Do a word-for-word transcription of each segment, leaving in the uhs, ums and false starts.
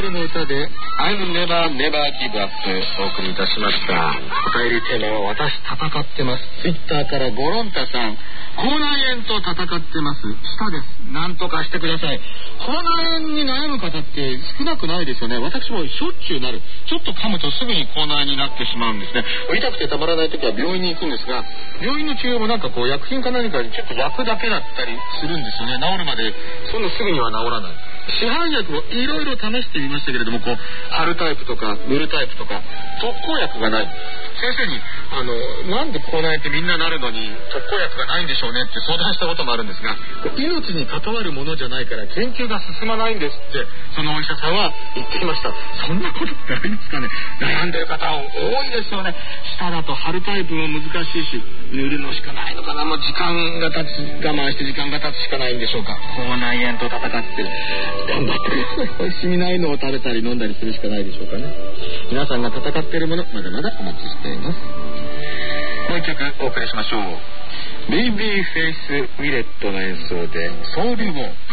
ルの歌で I'm Never Never Give Up お送りいたしました。お便りテーマは私戦ってます。ツイッターからゴロンタさん、口内炎と戦ってます。舌です。なんとかしてください。口内炎に悩む方って少なくないですよね。私もしょっちゅうなる。ちょっと噛むとすぐに口内炎になってしまうんですね。痛くてたまらない時は病院に行くんですが、病院の治療もなんかこう薬品か何かでちょっと焼くだけだったりするんですよね。治るまでそんなすぐには治らない。市販薬をいろいろ試してみましたけれども、こう貼るタイプとか塗るタイプとか特効薬がない。先生にあのなんで口内炎ってみんななるのに特効薬がないんでしょうねって相談したこともあるんですが、命に関わるものじゃないから研究が進まないんですってそのお医者さんは言ってきました。そんなことってありますかね。悩んでる方多いですよね。舌だと貼るタイプも難しいし、塗るのしかないのかな。もう時間が経つ、我慢して時間が経つしかないんでしょうか。口内炎と戦ってる。頑張ってください。美味しみないのを食べたり飲んだりするしかないでしょうかね。皆さんが戦っているものまだまだお待ちしています。もう一曲お送りしましょう。ベイビーフェイスウィレットの演奏でソウルウォー。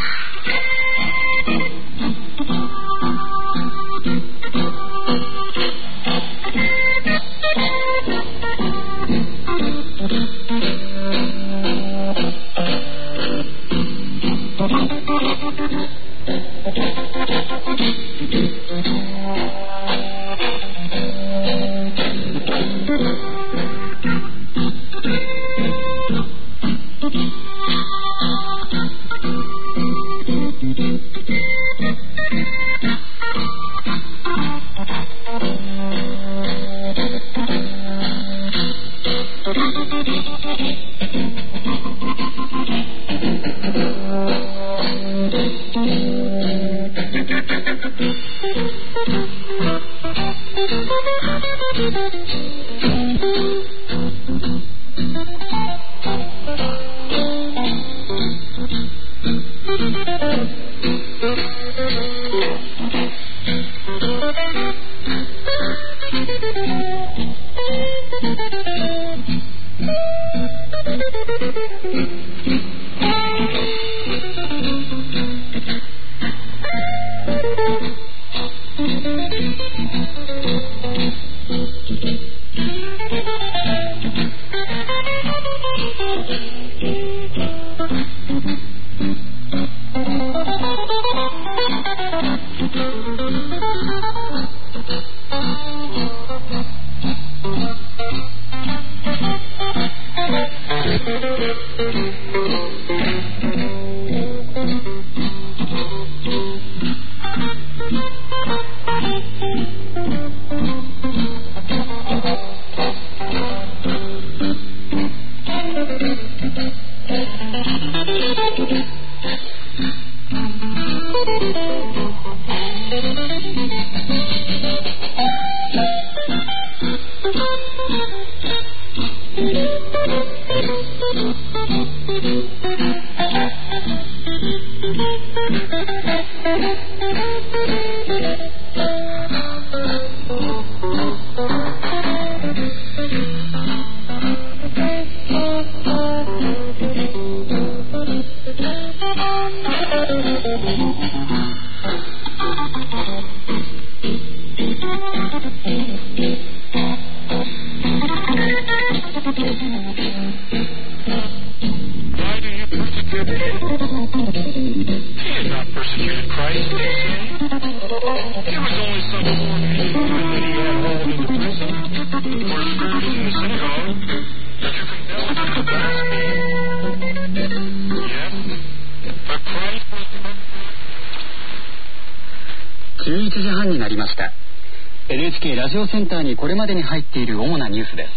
じゅういちじはんになりました。 エヌエイチケー ラジオセンターにこれまでに入っている主なニュースです。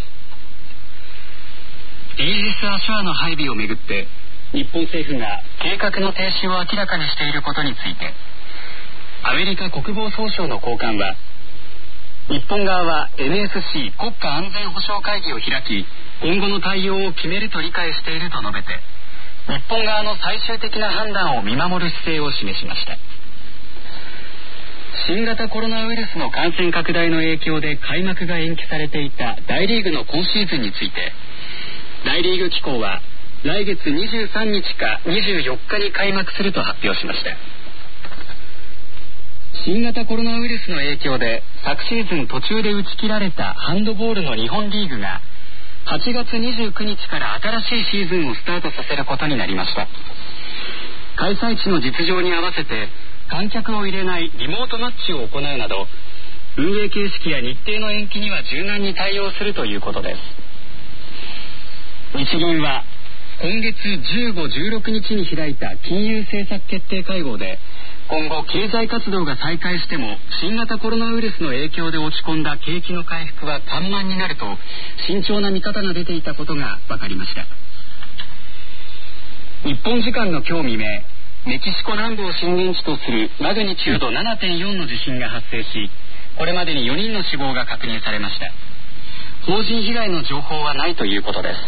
イージス・アショアの配備をめぐって日本政府が計画の停止を明らかにしていることについて、アメリカ国防総省の高官は、日本側は エヌエスシー 国家安全保障会議を開き、今後の対応を決めると理解していると述べて、日本側の最終的な判断を見守る姿勢を示しました。新型コロナウイルスの感染拡大の影響で開幕が延期されていた大リーグの今シーズンについて、大リーグ機構は来月にじゅうさんにちかにじゅうよっかに開幕すると発表しました。 新型コロナウイルスの影響で昨シーズン途中で打ち切られたハンドボールの日本リーグがはちがつにじゅうくにちから新しいシーズンをスタートさせることになりました。開催地の実情に合わせて観客を入れないリモートマッチを行うなど、運営形式や日程の延期には柔軟に対応するということです。日銀は今月じゅうご、じゅうろくにちに開いた金融政策決定会合で、今後経済活動が再開しても新型コロナウイルスの影響で落ち込んだ景気の回復は緩慢になると慎重な見方が出ていたことが分かりました。日本時間の今日未明、メキシコ南部を震源地とするマグニチュード ななてんよん の地震が発生し、これまでによにんの死亡が確認されました。邦人被害の情報はないということです。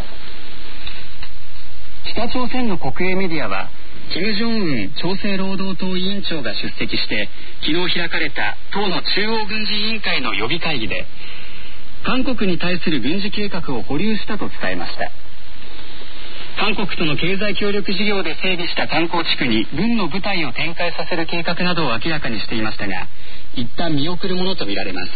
北朝鮮の国営メディアは、金正恩朝鮮労働党委員長が出席して昨日開かれた党の中央軍事委員会の予備会議で、韓国に対する軍事計画を保留したと伝えました。韓国との経済協力事業で整備した観光地区に軍の部隊を展開させる計画などを明らかにしていましたが、一旦見送るものとみられます。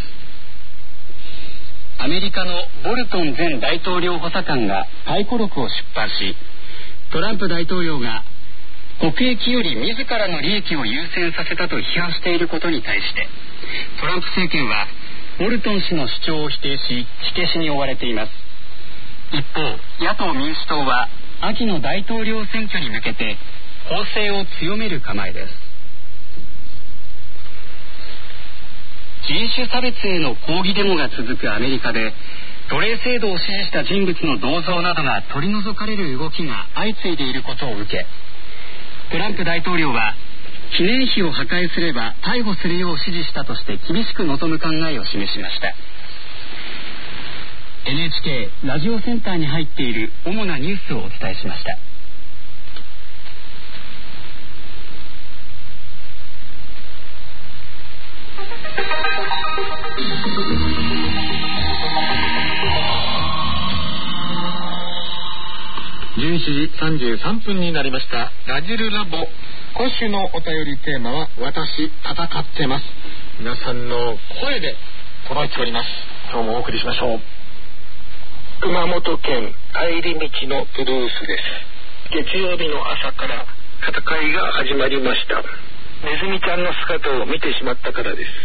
アメリカのボルトン前大統領補佐官が回顧録を出版し、トランプ大統領が国益より自らの利益を優先させたと批判していることに対して、トランプ政権はボルトン氏の主張を否定し、火消しに追われています。一方、野党民主党は秋の大統領選挙に向けて攻勢を強める構えです。人種差別への抗議デモが続くアメリカで、奴隷制度を支持した人物の銅像などが取り除かれる動きが相次いでいることを受け、トランプ大統領は記念碑を破壊すれば逮捕するよう指示したとして厳しく望む考えを示しました。 エヌエイチケー ラジオセンターに入っている主なニュースをお伝えしました。 じゅういちじさんじゅうさんぷんになりました。ラジルラボ、今週のお便りテーマは私戦ってます。皆さんの声で届いております。今日もお送りしましょう。熊本県帰り道のブルースです。月曜日の朝から戦いが始まりました。ネズミちゃんの姿を見てしまったからです。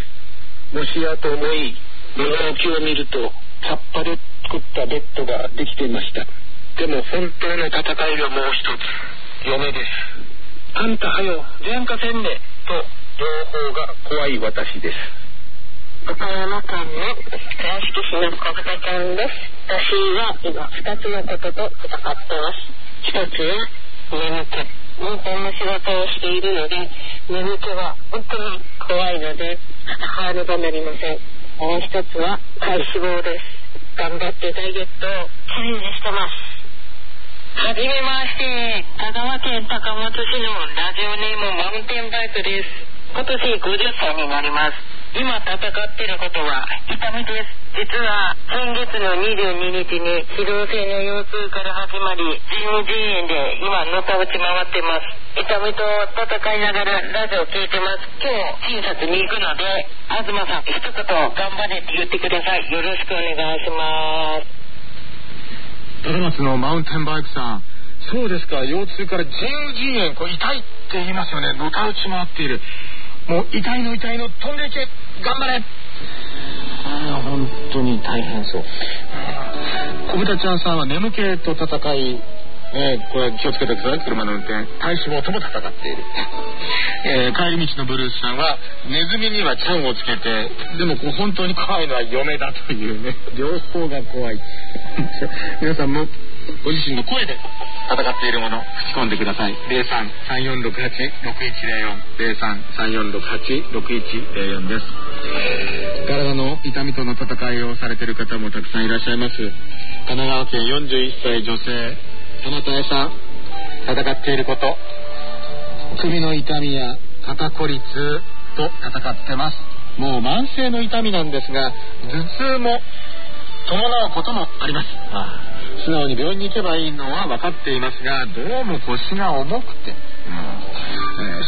もしやと思い物置を見ると葉っぱで作ったベッドができていました。でも本当の戦いはもう一つ、嫁です。あんたはよ前科せんねと情報が怖い私です。 岡山県の倉敷市の小豚ちゃんです。私は今ふたつのことと戦っています。一つは眠気。運転の仕事をしているので眠気は本当に怖いので戦わねばなりません。もう一つは体脂肪です。頑張ってダイエットをチャレンジしてます。はじめまして、香川県高松市のラジオネームマウンテンバイクです。今年ごじゅっさいになります。今戦っていることは痛みです。実は先月のにじゅうににちに気道性の腰痛から始まり、じんじん炎で今のたうち回ってます。痛みと戦いながらラジオ聞いてます。今日診察に行くので、東さん一言頑張れって言ってください。よろしくお願いします。 高松のマウンテンバイクさん、そうですか。腰痛からじんじん炎、これ痛いって言いますよね。のたうち回っている。もう痛いの痛いの飛んでいけ、頑張れ。ああ、本当に大変そう。小豚ちゃんさんは眠気と戦い、ね、これ気をつけてください。車の運転、体脂肪とも戦っている。えー、帰り道のブルースさんはネズミにはちゃんをつけて、でもこう本当に怖いのは嫁だというね、両方が怖い。皆さんもご自身の声で戦っているもの吹き込んでください。ゼロさん さんよんろくはち ろくいちゼロよん ゼロさん さんよんろくはち ろくいちゼロよんです。体の痛みとの戦いをされている方もたくさんいらっしゃいます。神奈川県よんじゅういっさい女性田中江さん、戦っていること、首の痛みや肩こり痛と戦ってます。もう慢性の痛みなんですが、頭痛も伴うこともあります。ああ、素直に病院に行けばいいのは分かっていますが、どうも腰が重くて、うんえー、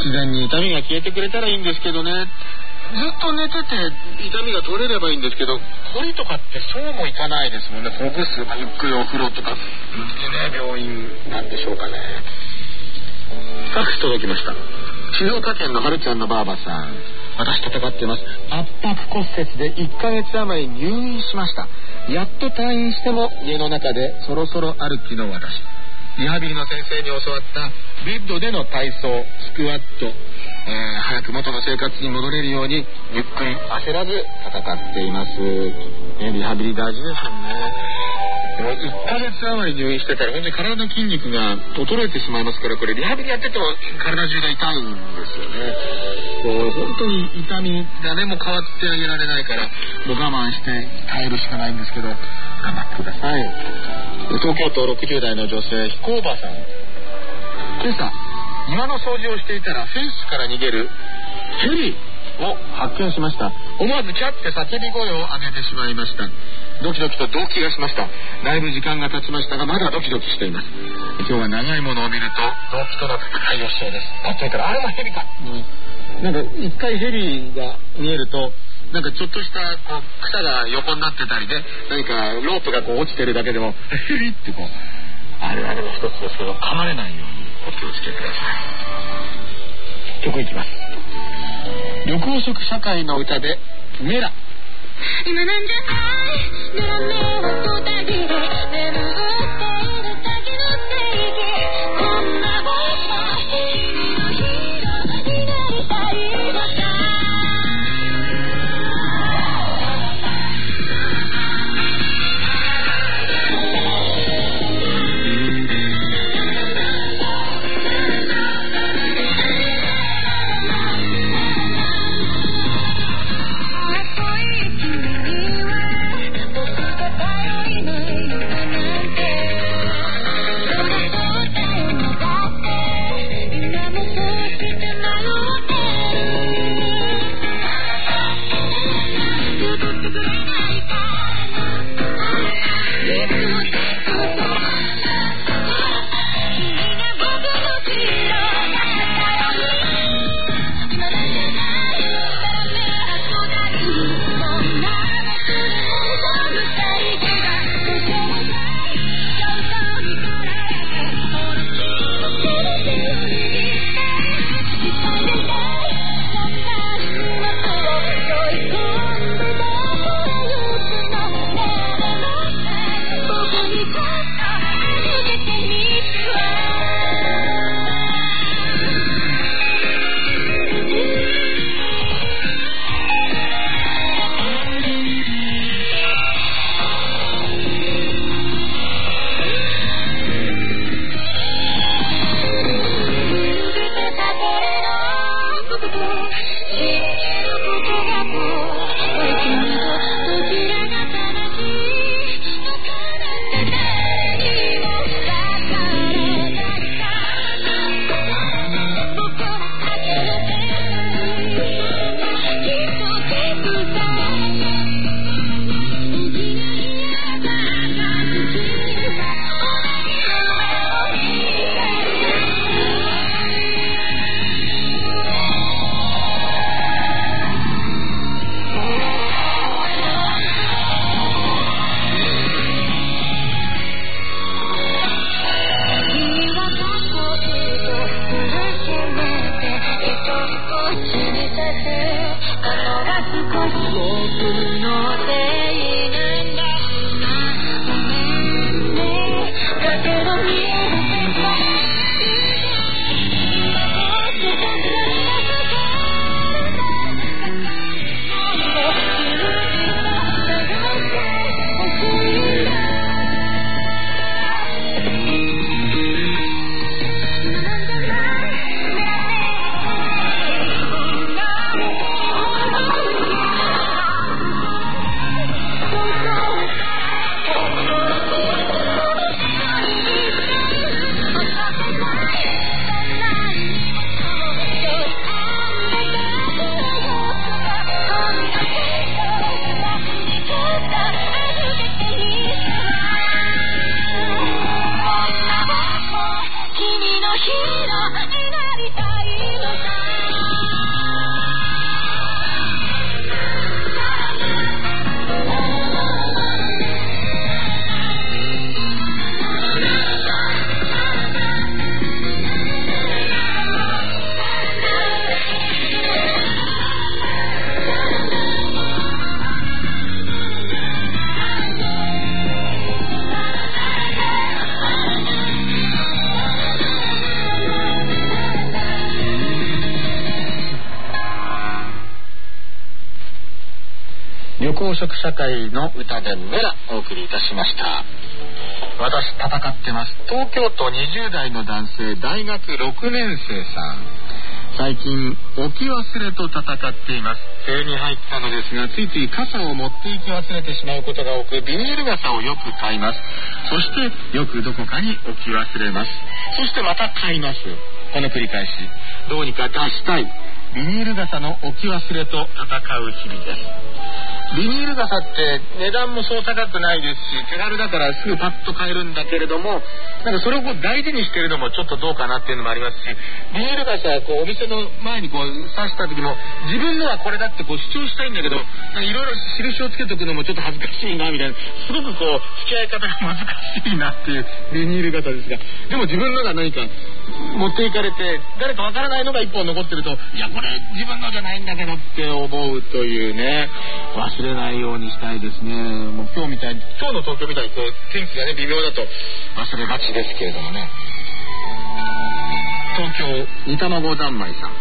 自然に痛みが消えてくれたらいいんですけどね。ずっと寝てて痛みが取れればいいんですけど、こりとかってそうもいかないですもんね。ほぐす、まあ、ゆっくりお風呂とか、ね、病院なんでしょうかね。ファックス届きました。静岡県のはるちゃんのばあばさん。私戦ってます。圧迫骨折でいっかげつ余り入院しました。やっと退院しても家の中でそろそろ歩きの私。リハビリの先生に教わったベッドでの体操、スクワット、えー、早く元の生活に戻れるようにゆっくり焦らず戦っています、ね、リハビリ大事ですよね。でもいっかげつ余り入院してたら本当に体の筋肉が衰えてしまいますから、これリハビリやってても体中が痛いんですよね。こう本当に痛み誰も変わってあげられないから、もう我慢して耐えるしかないんですけど、頑張ってください。東京都ろくじゅう代の女性、彦おばさん。今朝庭の掃除をしていたらフェンスから逃げるヘリを発見しました。思わずキャッて叫び声を上げてしまいました。ドキドキと動悸がしました。だいぶ時間が経ちましたがまだドキドキしています。今日は長いものを見ると動悸となく対応しそうです。パッと見たらあれもヘビか、うん、なんか一回ヘビが見えるとなんかちょっとしたこう草が横になってたりで、何かロープがこう落ちてるだけでもヘリってこうあれあれの一つですけど、噛まれないようにお気をつけください。曲いきます。緑黄色社会の歌でメラ。 今なんじゃないメラメラとだけで眠っているだけの正義、こんな僕は君のヒーローになりたいのさ。君のヒーローになりたいのさ。 公職社会の歌でメラお送りいたしました。私戦ってます。東京都にじゅう代の男性、大学ろくねん生さん。最近置き忘れと戦っています。梅雨に入ったのですが、ついつい傘を持って行き忘れてしまうことが多く、ビニール傘をよく買います。そしてよくどこかに置き忘れます。そしてまた買います。この繰り返し。どうにか出したいビニール傘の置き忘れと戦う日々です。ビニール傘って値段もそう高くないですし、手軽だからすぐパッと買えるんだけれども、なんかそれをこう大事にしてるのもちょっとどうかなっていうのもありますし、ビニール傘こうお店の前にこう刺した時も、自分のはこれだってこう主張したいんだけど、いろいろ印をつけとくのもちょっと恥ずかしいなみたいな、すごくこう付き合い方が難しいなっていうビニール傘ですが、でも自分のが何か持っていかれて誰かわからないのが一本残ってると、いやこれ自分のじゃないんだけどって思うというね、忘れないようにしたいですね。もう今日みたいに、今日の東京みたいにこう天気がね微妙だと忘れがちですけれどもね。東京煮卵三昧さん、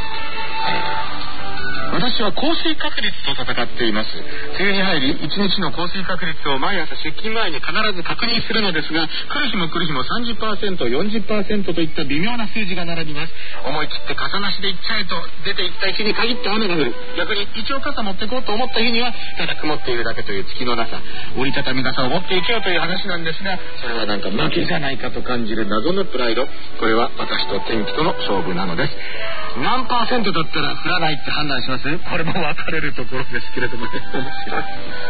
私は降水確率と戦っています。梅雨に入りいちにちの降水確率を毎朝出勤前に必ず確認するのですが、来る日も来る日も さんじゅっパーセント、よんじゅっパーセント といった微妙な数字が並びます。思い切って傘なしで行っちゃえと出て行った日に限って雨が降る。逆に一応傘持ってこうと思った日にはただ曇っているだけという月のなさ。折りたたみ傘を持っていけよという話なんですが、それはなんか負けじゃないかと感じる謎のプライド。これは私と天気との勝負なのです。何パーセントだったら降らないって判断します？これも分かれるところですけれどもね。面白い。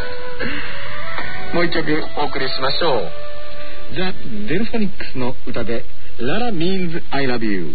もう一曲お送りしましょう。ザ・デルフォニックスの歌で Lala Means I Love You。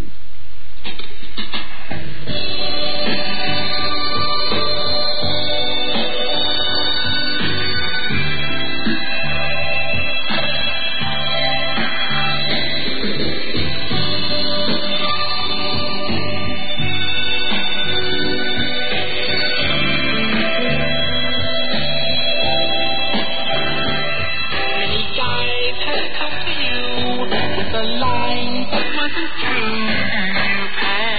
The line wasn't true and you passed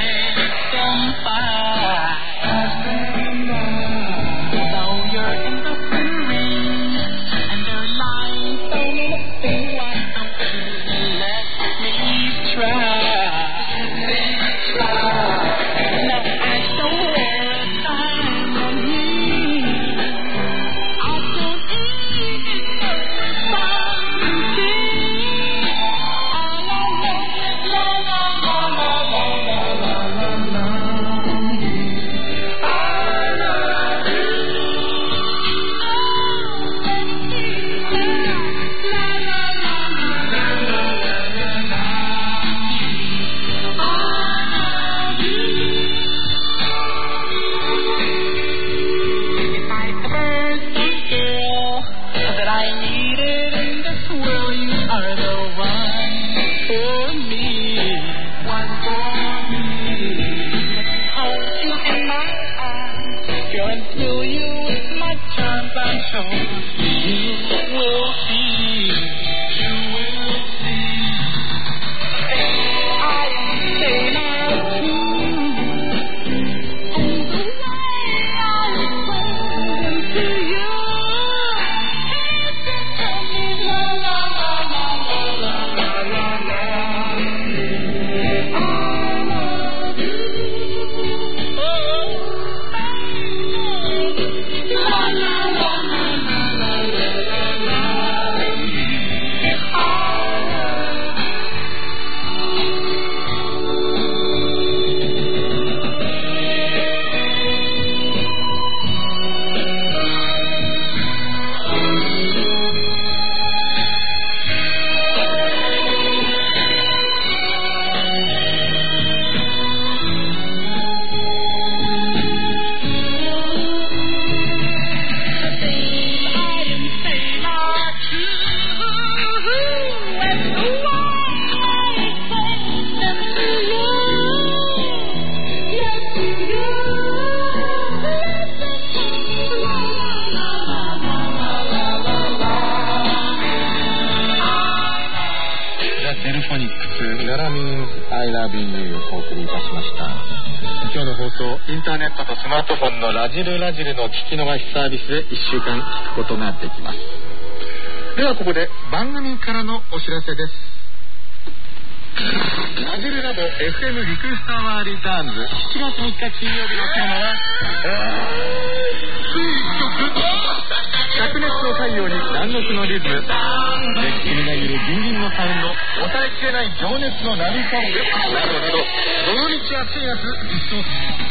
ララミンズ I love you をお送りいたしました。今日の放送、インターネットとスマートフォンのラジルラジルの聞き逃しサービスでいっしゅうかん聞くことができます。ではここで番組からのお知らせです。ラジルラボ エフエム リクエストアワーリターンズしちがつみっか金曜日のテーマはつい曲灼熱の太陽に南国のリズム、熱気みなぎるギンギンのサウンド、抑えきれない情熱のナビソングなどなど、どのみち暑いやつ一層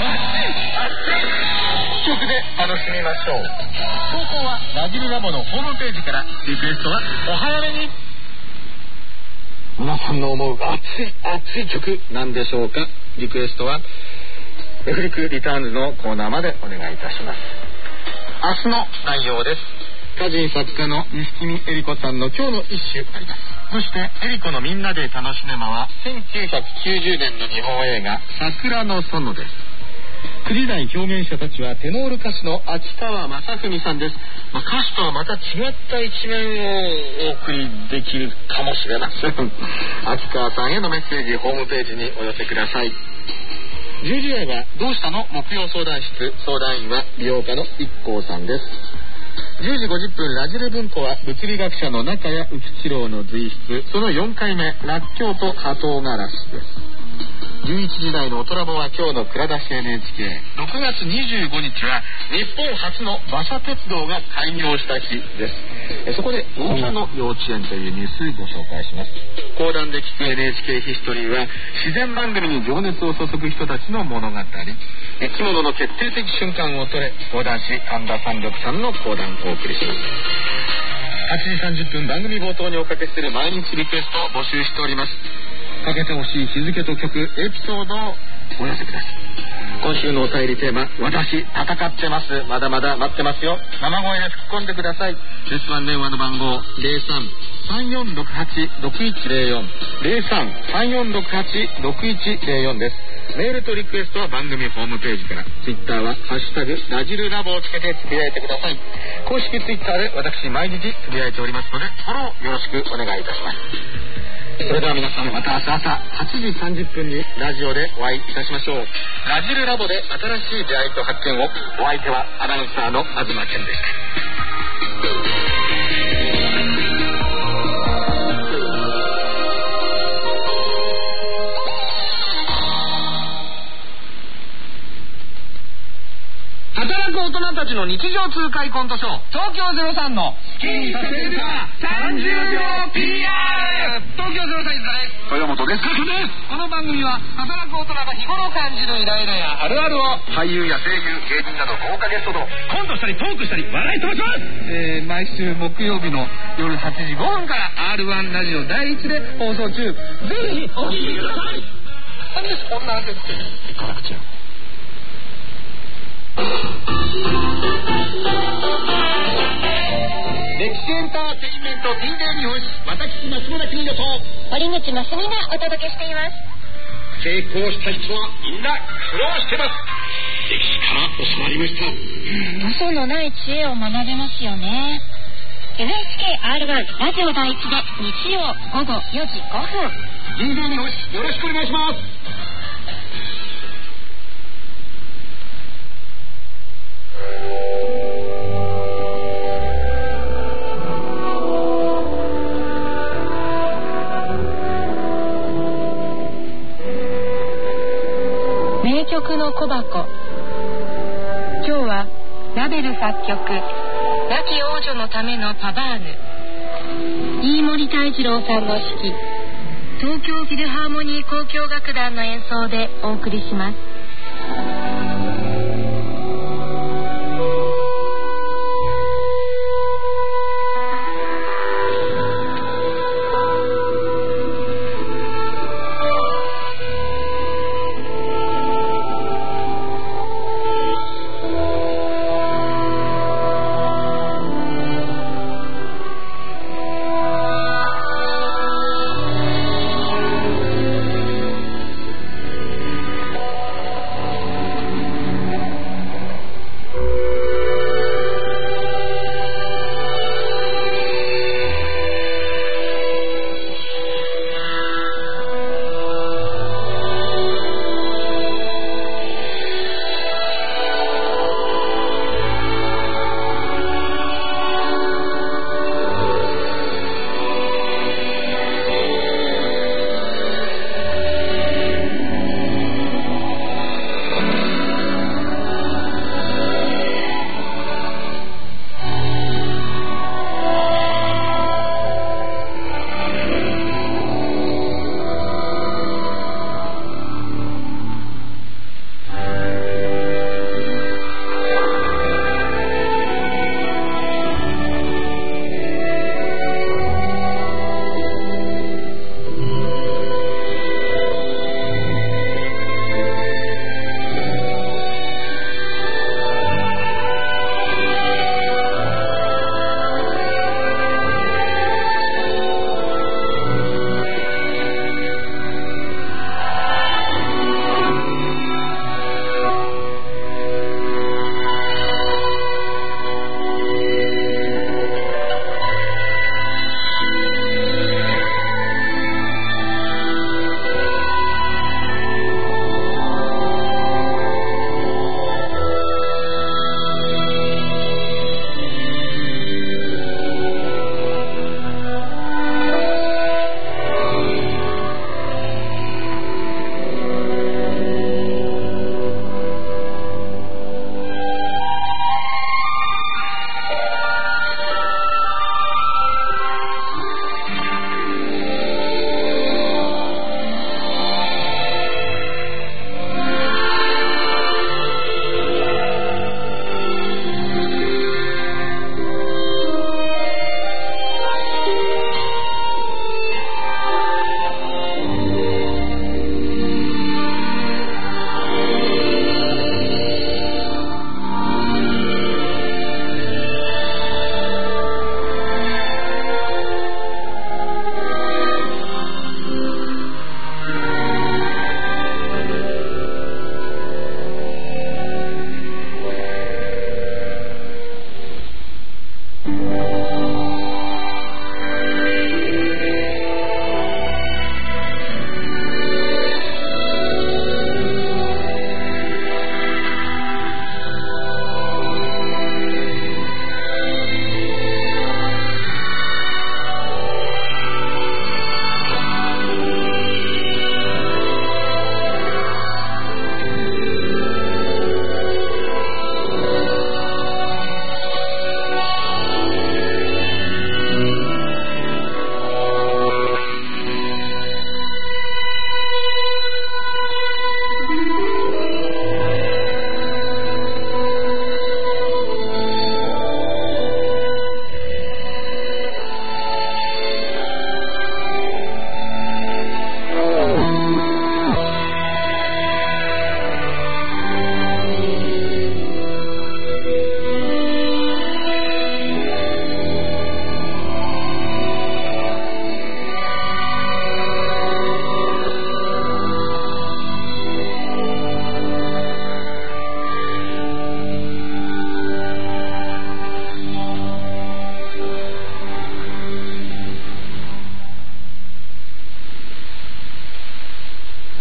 曲で楽しみましょう。投稿はラジルラボのホームページから。リクエストはお早めに。皆さんの思う熱い熱い曲なんでしょうか。リクエストはエフリクリターンズのコーナーまでお願いいたします。明日の内容です。歌人作家の西見恵理子さんの今日の一首あります。そして恵理子のみんなで楽しねまはせんきゅうひゃくきゅうじゅうねんの日本映画桜の園です。くじだい表現者たちはテノール歌手の秋川雅史さんです。まあ、歌手とはまた違った一面をお送りできるかもしれません。秋川さんへのメッセージホームページにお寄せください。じゅうじ台はどうしたの木曜相談室、相談員は美容家の一行さんです。じゅうじごじゅっぷんラジル文庫は物理学者の中谷浮一郎の随筆、そのよんかいめらっきょうと葉唐辛子です。じゅういちじ台のおとらぼは今日の蔵出し エヌエイチケー。 ろくがつにじゅうごにちは日本初の馬車鉄道が開業した日です。えそこで女の幼稚園というニュースご紹介します。講談で聞く エヌエイチケー ヒストリーは自然番組に情熱を注ぐ人たちの物語。生き物の決定的瞬間を捉え、講談師神田三緑さんの講談をお送りします。はちじさんじゅっぷん番組冒頭におかけする毎日リクエストを募集しております。かけてほしい日付と曲、エピソードをお寄せください。今週のお便りテーマ、私戦ってます。まだまだ待ってますよ。生声で吹き込んでください。留守番電話の番号 ゼロさん さんよんろくはち ろくいちゼロよん ゼロさん さんよんろくはち ろくいちゼロよんです。メールとリクエストは番組ホームページから。ツイッターはハッシュタグラジルラボをつけてつぶやいてください。公式ツイッターで私毎日つぶやいておりますので、フォローよろしくお願いいたします。それでは皆さん、また明日朝はちじさんじゅっぷんにラジオでお会いいたしましょう。ラジルラボで新しい出会いと発見を。お相手はアナウンサーの東健でした。働く大人たちの日常痛快コントショー、東京ゼロさんの好きにさせるかさんじゅうびょう ピーアール。 東京ゼロさん伊沢です。豊本です。ですこの番組は働く大人が日頃感じるイライラやあるあるを俳優や声優、芸人など豪華ゲストとコントしたりトークしたり笑い飛ばします。えー、毎週木曜日の夜はちじごふんから アールワン ラジオだいいちで放送中。ぜひお聞きください。なんでそんな焦っていかなくちゃ。歴史エンターテインメント ティーデー 日本史、私松村邦洋と堀口真澄がお届けしています。 成功した人はみんな苦労してます。歴史から教わりました。 嘘のない知恵を学べますよね。 エヌエイチケー アールワン ラジオだいいちで日曜午後よじごふんティーデー 日本史、よろしくお願いします。 名曲の小箱。今日はラベル作曲、亡き王女のためのパバーヌ、飯森泰次郎さんの指揮、東京フィルハーモニー交響楽団の演奏でお送りします。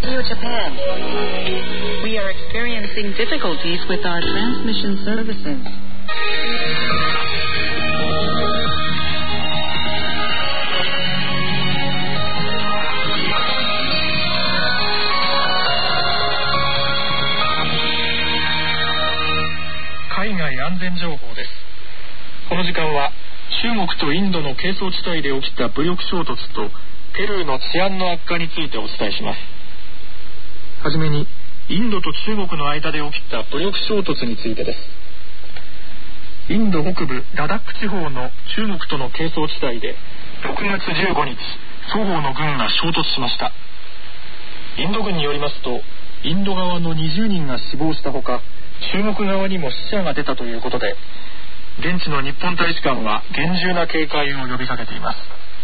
Radio Japan. We are experiencing difficulties with our transmission services. 海外安全情報です。この時間は中国とインドの係争地帯で起きた武力衝突とペルーの治安の悪化についてお伝えします。はじめにインドと中国の間で起きた武力衝突についてです。インド北部ラダック地方の中国との係争地帯でろくがつじゅうごにち、双方の軍が衝突しました。インド軍によりますと、インド側のにじゅうにんが死亡したほか、中国側にも死者が出たということで、現地の日本大使館は厳重な警戒を呼びかけています。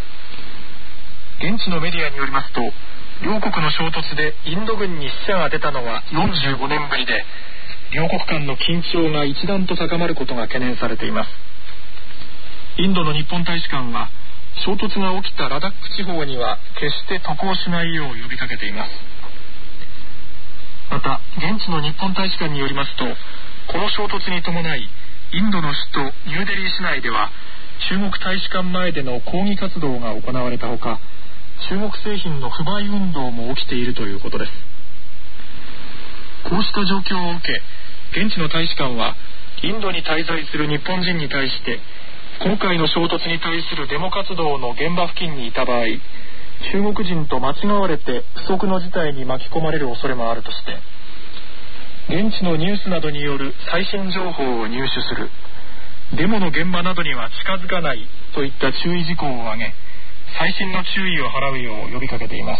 現地のメディアによりますと、両国の衝突でインド軍に死者が出たのはよんじゅうごねんぶりで、両国間の緊張が一段と高まることが懸念されています。インドの日本大使館は、衝突が起きたラダック地方には決して渡航しないよう呼びかけています。また現地の日本大使館によりますと、この衝突に伴いインドの首都ニューデリー市内では中国大使館前での抗議活動が行われたほか、中国製品の不買運動も起きているということです。こうした状況を受け、現地の大使館はインドに滞在する日本人に対して、今回の衝突に対するデモ活動の現場付近にいた場合、中国人と間違われて不測の事態に巻き込まれる恐れもあるとして、現地のニュースなどによる最新情報を入手する、デモの現場などには近づかないといった注意事項を挙げ、細心の注意を払うよう呼びかけています。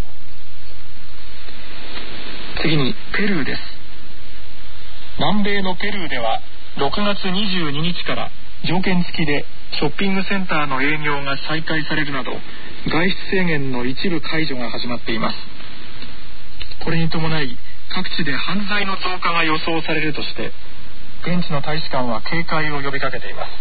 次にペルーです。南米のペルーではろくがつにじゅうににちから条件付きでショッピングセンターの営業が再開されるなど、外出制限の一部解除が始まっています。これに伴い各地で犯罪の増加が予想されるとして、現地の大使館は警戒を呼びかけています。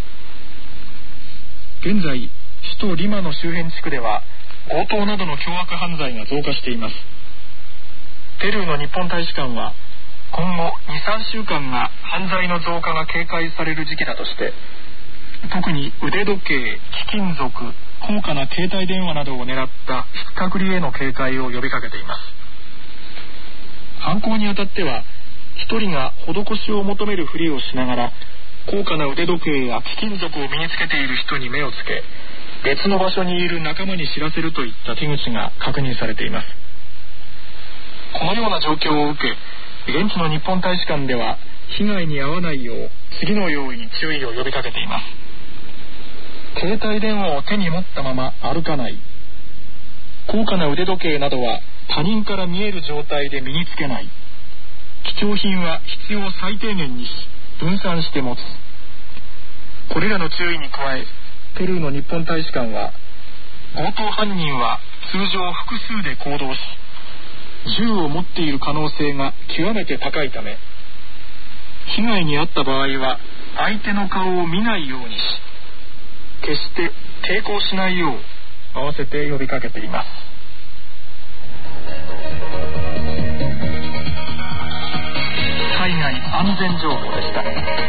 現在首都リマの周辺地区では強盗などの凶悪犯罪が増加しています。ペルーの日本大使館は今後 にさんしゅうかんが犯罪の増加が警戒される時期だとして、特に腕時計、貴金属、高価な携帯電話などを狙ったひったくりへの警戒を呼びかけています。犯行にあたっては、一人が施しを求めるふりをしながら高価な腕時計や貴金属を身につけている人に目をつけ、別の場所にいる仲間に知らせるといった手口が確認されています。このような状況を受け、現地の日本大使館では被害に遭わないよう次のように注意を呼びかけています。携帯電話を手に持ったまま歩かない。高価な腕時計などは他人から見える状態で身につけない。貴重品は必要最低限にし分散して持つ。これらの注意に加え、ペルーの日本大使館は、強盗犯人は通常複数で行動し、銃を持っている可能性が極めて高いため、被害に遭った場合は相手の顔を見ないようにし、決して抵抗しないよう合わせて呼びかけています。海外安全情報でした。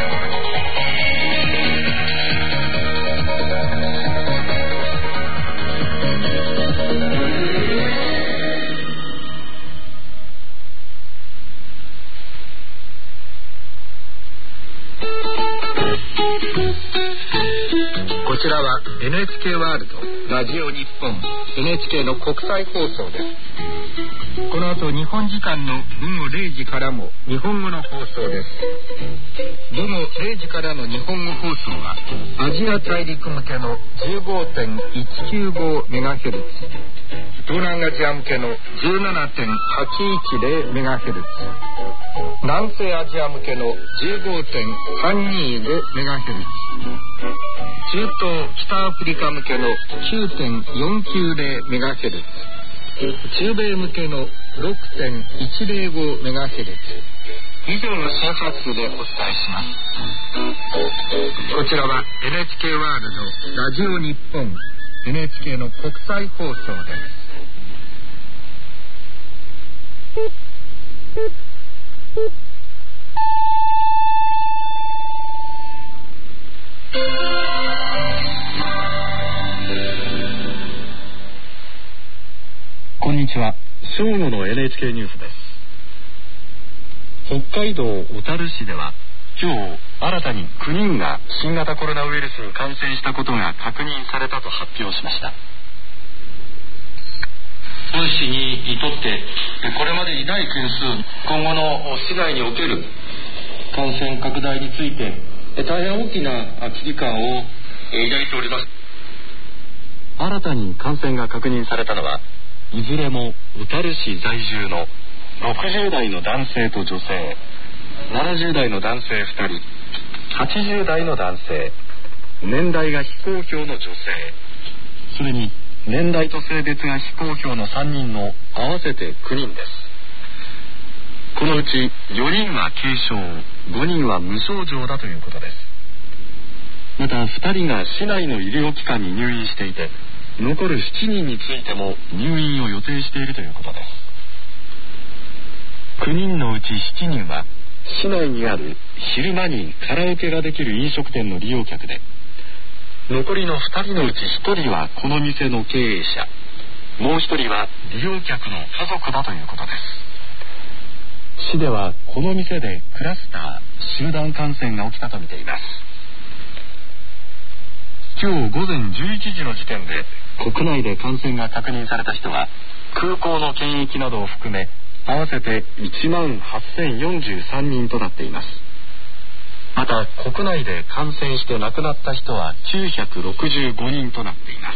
こちらは エヌエイチケー ワールド、ラジオ日本、エヌエイチケー の国際放送です。この後日本時間の午後れいじからも日本語の放送です。午後れいじからの日本語放送はアジア大陸向けの じゅうごてんいちきゅうごメガヘルツ、東南アジア向けの じゅうななてんはちいちゼロメガヘルツ、南西アジア向けの じゅうごてんさんにーごメガヘルツ、中東北アフリカ向けの きゅうてんよんきゅうゼロメガヘルツ、中米向けの ろくてんいちゼロごメガヘルツ、以上の周波数でお伝えします。こちらは エヌエイチケー ワールド、ラジオ日本、エヌエイチケー の国際放送です。 正午の エヌエイチケー ニュースです。北海道小樽市では今日新たにきゅうにんが新型コロナウイルスに感染したことが確認されたと発表しました。本市にとってこれまでにない件数、今後の市内における感染拡大について大変大きな危機感を抱いております。新たに感染が確認されたのはいずれも小樽市在住のろくじゅう代の男性と女性、ななじゅう代の男性ふたり、はちじゅう代の男性、年代が非公表の女性、それに年代と性別が非公表のさんにんの合わせてきゅうにんです。このうちよにんは軽症、ごにんは無症状だということです。またふたりが市内の医療機関に入院していて、残るしちにんについても入院を予定しているということです。きゅうにんのうちしちにんは市内にある昼間にカラオケができる飲食店の利用客で、残りのふたりのうちひとりはこの店の経営者、もうひとりは利用客の家族だということです。市ではこの店でクラスター、集団感染が起きたとみています。今日午前じゅういちじの時点で国内で感染が確認された人は空港の検疫などを含め合わせていちまんはっせんよんじゅうさんにんとなっています。また国内で感染して亡くなった人はきゅうひゃくろくじゅうごにんとなっています。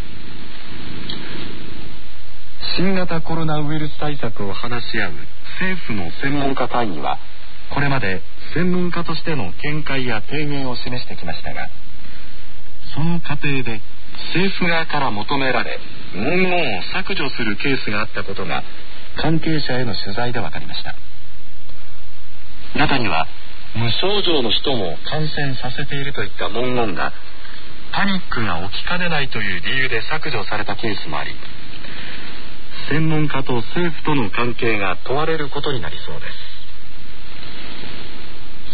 新型コロナウイルス対策を話し合う政府の専門家会議はこれまで専門家としての見解や提言を示してきましたが、その過程で政府側から求められ文言を削除するケースがあったことが関係者への取材で分かりました。中には無症状の人も感染させているといった文言がパニックが起きかねないという理由で削除されたケースもあり、専門家と政府との関係が問われることになりそうです。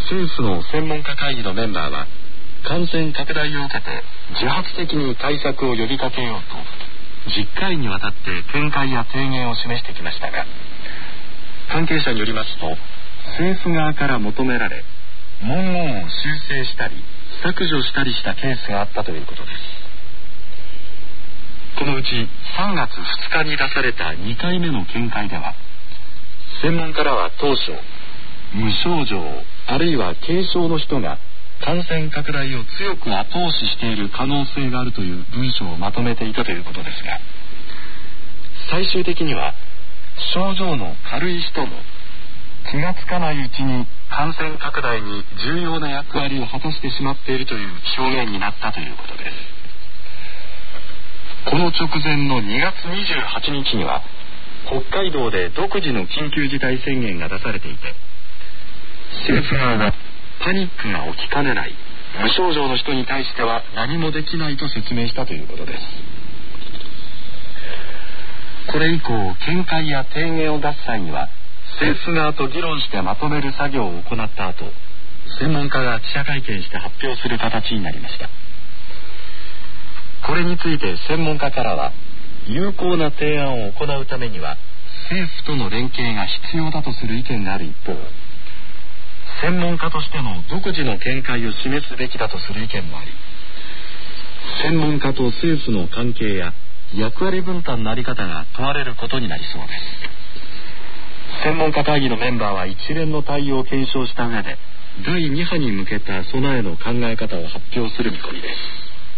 政府の専門家会議のメンバーは感染拡大を受けて自発的に対策を呼びかけようとじゅっかいにわたって見解や提言を示してきましたが、関係者によりますと政府側から求められ文言を修正したり削除したりしたケースがあったということです。このうちさんがつふつかに出されたにかいめの見解では、専門家らは当初無症状あるいは軽症の人が感染拡大を強く後押ししている可能性があるという文章をまとめていたということですが、最終的には症状の軽い人も気がつかないうちに感染拡大に重要な役割を果たしてしまっているという表現になったということです。この直前のにがつにじゅうはちにちには北海道で独自の緊急事態宣言が出されていて、政府側はパニックが起きかねない、無症状の人に対しては何もできないと説明したということです。これ以降見解や提言を出す際には政府側と議論してまとめる作業を行った後、専門家が記者会見して発表する形になりました。これについて専門家からは、有効な提案を行うためには政府との連携が必要だとする意見がある一方、専門家としての独自の見解を示すべきだとする意見もあり、専門家と政府の関係や役割分担の在り方が問われることになりそうです。専門家会議のメンバーは一連の対応を検証した上でだいに波に向けた備えの考え方を発表する見込みです。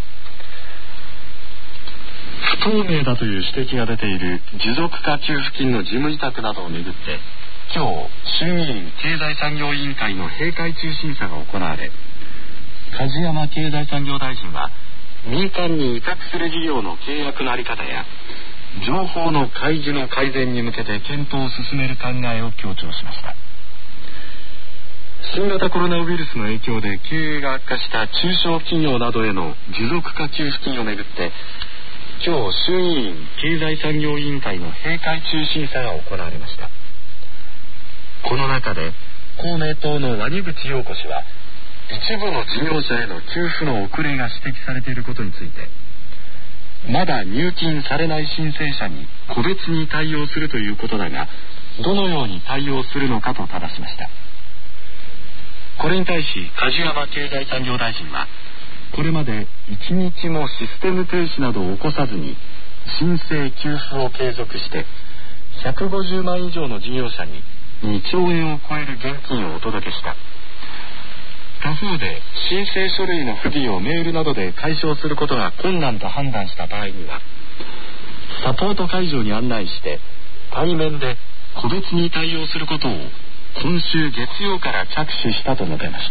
不透明だという指摘が出ている持続化給付金の事務委託などをめぐって、今日衆議院経済産業委員会の閉会中審査が行われ、梶山経済産業大臣は民間に委託する事業の契約の在り方や情報の開示の改善に向けて検討を進める考えを強調しました。新型コロナウイルスの影響で経営が悪化した中小企業などへの持続化給付金をめぐって、今日衆議院経済産業委員会の閉会中審査が行われました。この中で公明党の鰐淵洋子氏は、一部の事業者への給付の遅れが指摘されていることについて、 まだ入金されない申請者に個別に対応するということだが、どのように対応するのかと正しました。これに対し梶山経済産業大臣は、これまで一日もシステム停止などを起こさずに申請給付を継続してひゃくごじゅうまん以上の事業者ににちょうえんを超える現金をお届けした。他方で申請書類の不備をメールなどで解消することが困難と判断した場合には、サポート会場に案内して対面で個別に対応することを今週月曜から着手したと述べました。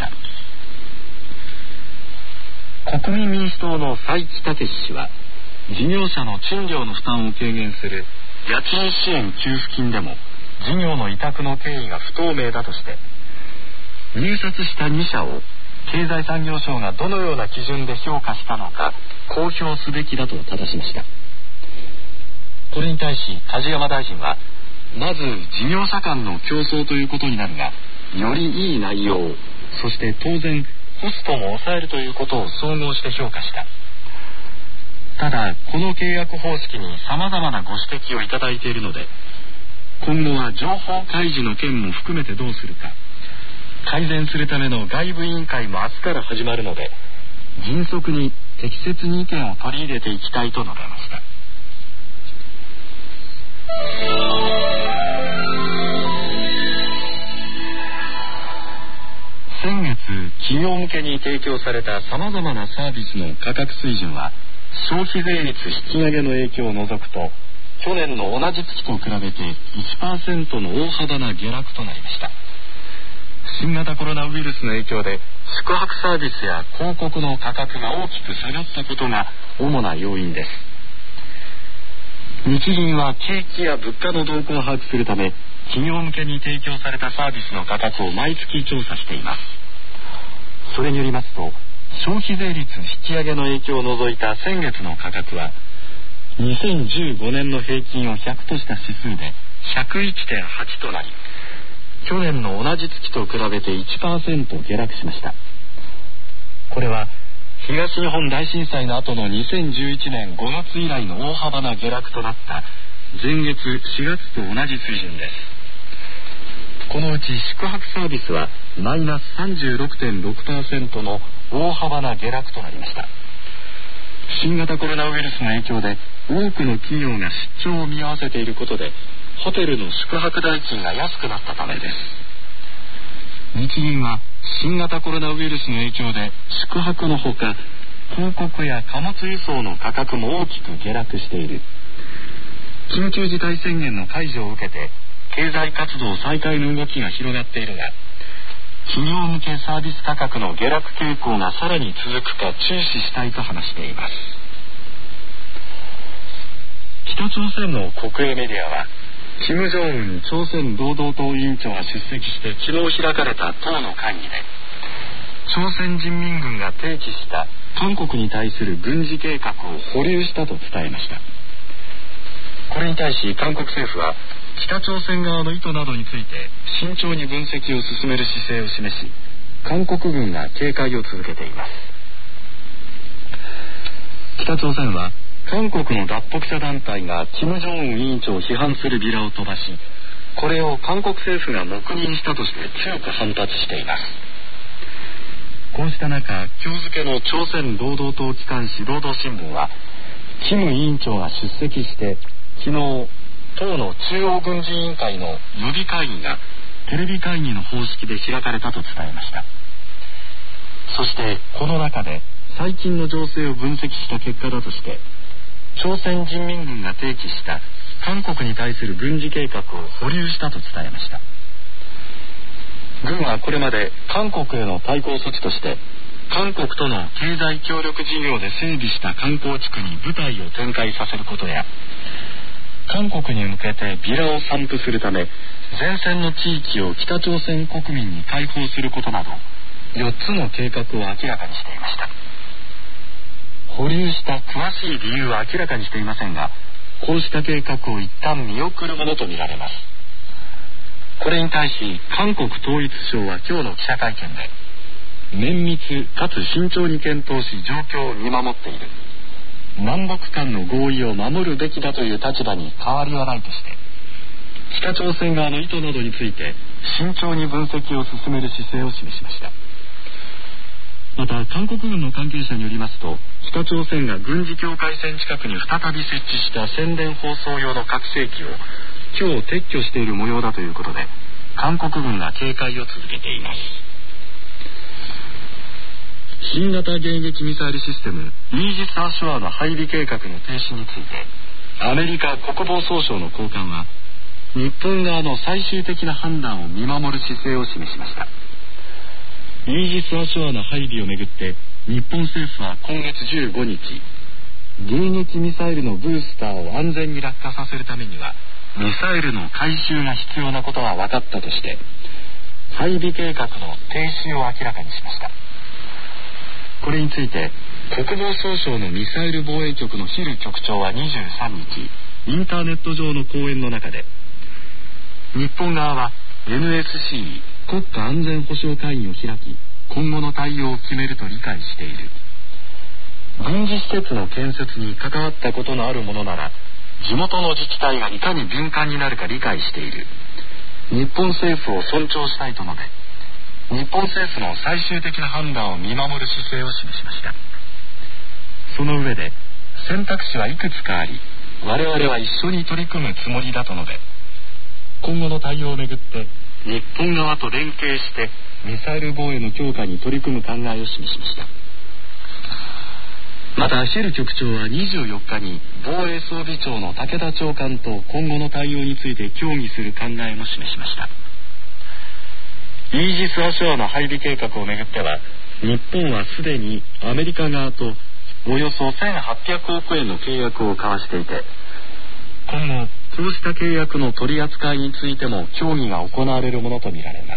国民民主党の斉木武氏は、事業者の賃料の負担を軽減する家賃支援給付金でも事業の委託の経緯が不透明だとして、入札したに社を経済産業省がどのような基準で評価したのか公表すべきだと正しました。これに対し梶山大臣は、まず事業者間の競争ということになるが、よりいい内容、そして当然コストも抑えるということを総合して評価した。ただこの契約方式に様々なご指摘をいただいているので、今後は情報開示の件も含めてどうするか、改善するための外部委員会も明日から始まるので、迅速に適切に意見を取り入れていきたいと述べました。先月企業向けに提供されたさまざまなサービスの価格水準は、消費税率引き上げの影響を除くと去年の同じ月と比べて いちパーセント の大幅な下落となりました。新型コロナウイルスの影響で宿泊サービスや広告の価格が大きく下がったことが主な要因です。日銀は景気や物価の動向を把握するため、企業向けに提供されたサービスの価格を毎月調査しています。それによりますと、消費税率引き上げの影響を除いた先月の価格はにせんじゅうごねんの平均をひゃくとした指数で ひゃくいってんはち となり、去年の同じ月と比べて いちパーセント 下落しました。これは東日本大震災の後のにせんじゅういちねんごがつ以来の大幅な下落となった前月しがつと同じ水準です。このうち宿泊サービスはマイナス さんじゅうろくてんろくパーセント の大幅な下落となりました。新型コロナウイルスの影響で多くの企業が出張を見合わせていることで、ホテルの宿泊代金が安くなったためです。日銀は新型コロナウイルスの影響で宿泊のほか広告や貨物輸送の価格も大きく下落している。緊急事態宣言の解除を受けて経済活動再開の動きが広がっているが、企業向けサービス価格の下落傾向がさらに続くか注視したいと話しています。北朝鮮の国営メディアは、金正恩朝鮮労働党委員長が出席して昨日開かれた党の会議で、朝鮮人民軍が提起した韓国に対する軍事計画を保留したと伝えました。これに対し韓国政府は、北朝鮮側の意図などについて慎重に分析を進める姿勢を示し、韓国軍が警戒を続けています。北朝鮮は韓国の脱北者団体が金正恩委員長を批判するビラを飛ばし、これを韓国政府が黙認したとして強く反発しています。こうした中、今日付の朝鮮労働党機関紙労働新聞は、金委員長が出席して昨日党の中央軍事委員会の予備会議がテレビ会議の方式で開かれたと伝えました。そしてこの中で最近の情勢を分析した結果だとして、朝鮮人民軍が提起した韓国に対する軍事計画を保留したと伝えました。軍はこれまで韓国への対抗措置として、韓国との経済協力事業で整備した観光地区に部隊を展開させることや、韓国に向けてビラを散布するため前線の地域を北朝鮮国民に開放することなどよっつの計画を明らかにしていました。保留した詳しい理由は明らかにしていませんが、こうした計画を一旦見送るものとみられます。これに対し韓国統一省は今日の記者会見で、綿密かつ慎重に検討し状況を見守っている、 南北間の合意を守るべきだという立場に変わりはないとして、北朝鮮側の意図などについて慎重に分析を進める姿勢を示しました。また韓国軍の関係者によりますと、北朝鮮が軍事境界線近くに再び設置した宣伝放送用の拡声器を今日撤去している模様だということで、韓国軍が警戒を続けています。新型迎撃ミサイルシステムイージス・アショアの配備計画の停止について、アメリカ国防総省の高官は日本側の最終的な判断を見守る姿勢を示しました。イージス・アショアの配備をめぐって日本政府は今月じゅうごにち、迎撃ミサイルのブースターを安全に落下させるためにはミサイルの回収が必要なことが分かったとして、配備計画の停止を明らかにしました。これについて国防総省のミサイル防衛局のヒル局長はにじゅうさんにち、インターネット上の講演の中で、日本側は エヌエスシー 国家安全保障会議を開き、今後の対応を決めると理解している。軍事施設の建設に関わったことのあるものなら、地元の自治体がいかに敏感になるか理解している。日本政府を尊重したいと述べ、日本政府の最終的な判断を見守る姿勢を示しました。その上で、選択肢はいくつかあり、我々は一緒に取り組むつもりだと述べ、今後の対応をめぐって日本側と連携してミサイル防衛の強化に取り組む考えを示しました。またシェル局長はにじゅうよっかに防衛装備庁の武田長官と今後の対応について協議する考えも示しました。イージス・アショアの配備計画をめぐっては、日本はすでにアメリカ側とおよそせんはっぴゃくおくえんの契約を交わしていて、今後こうした契約の取り扱いについても協議が行われるものとみられます。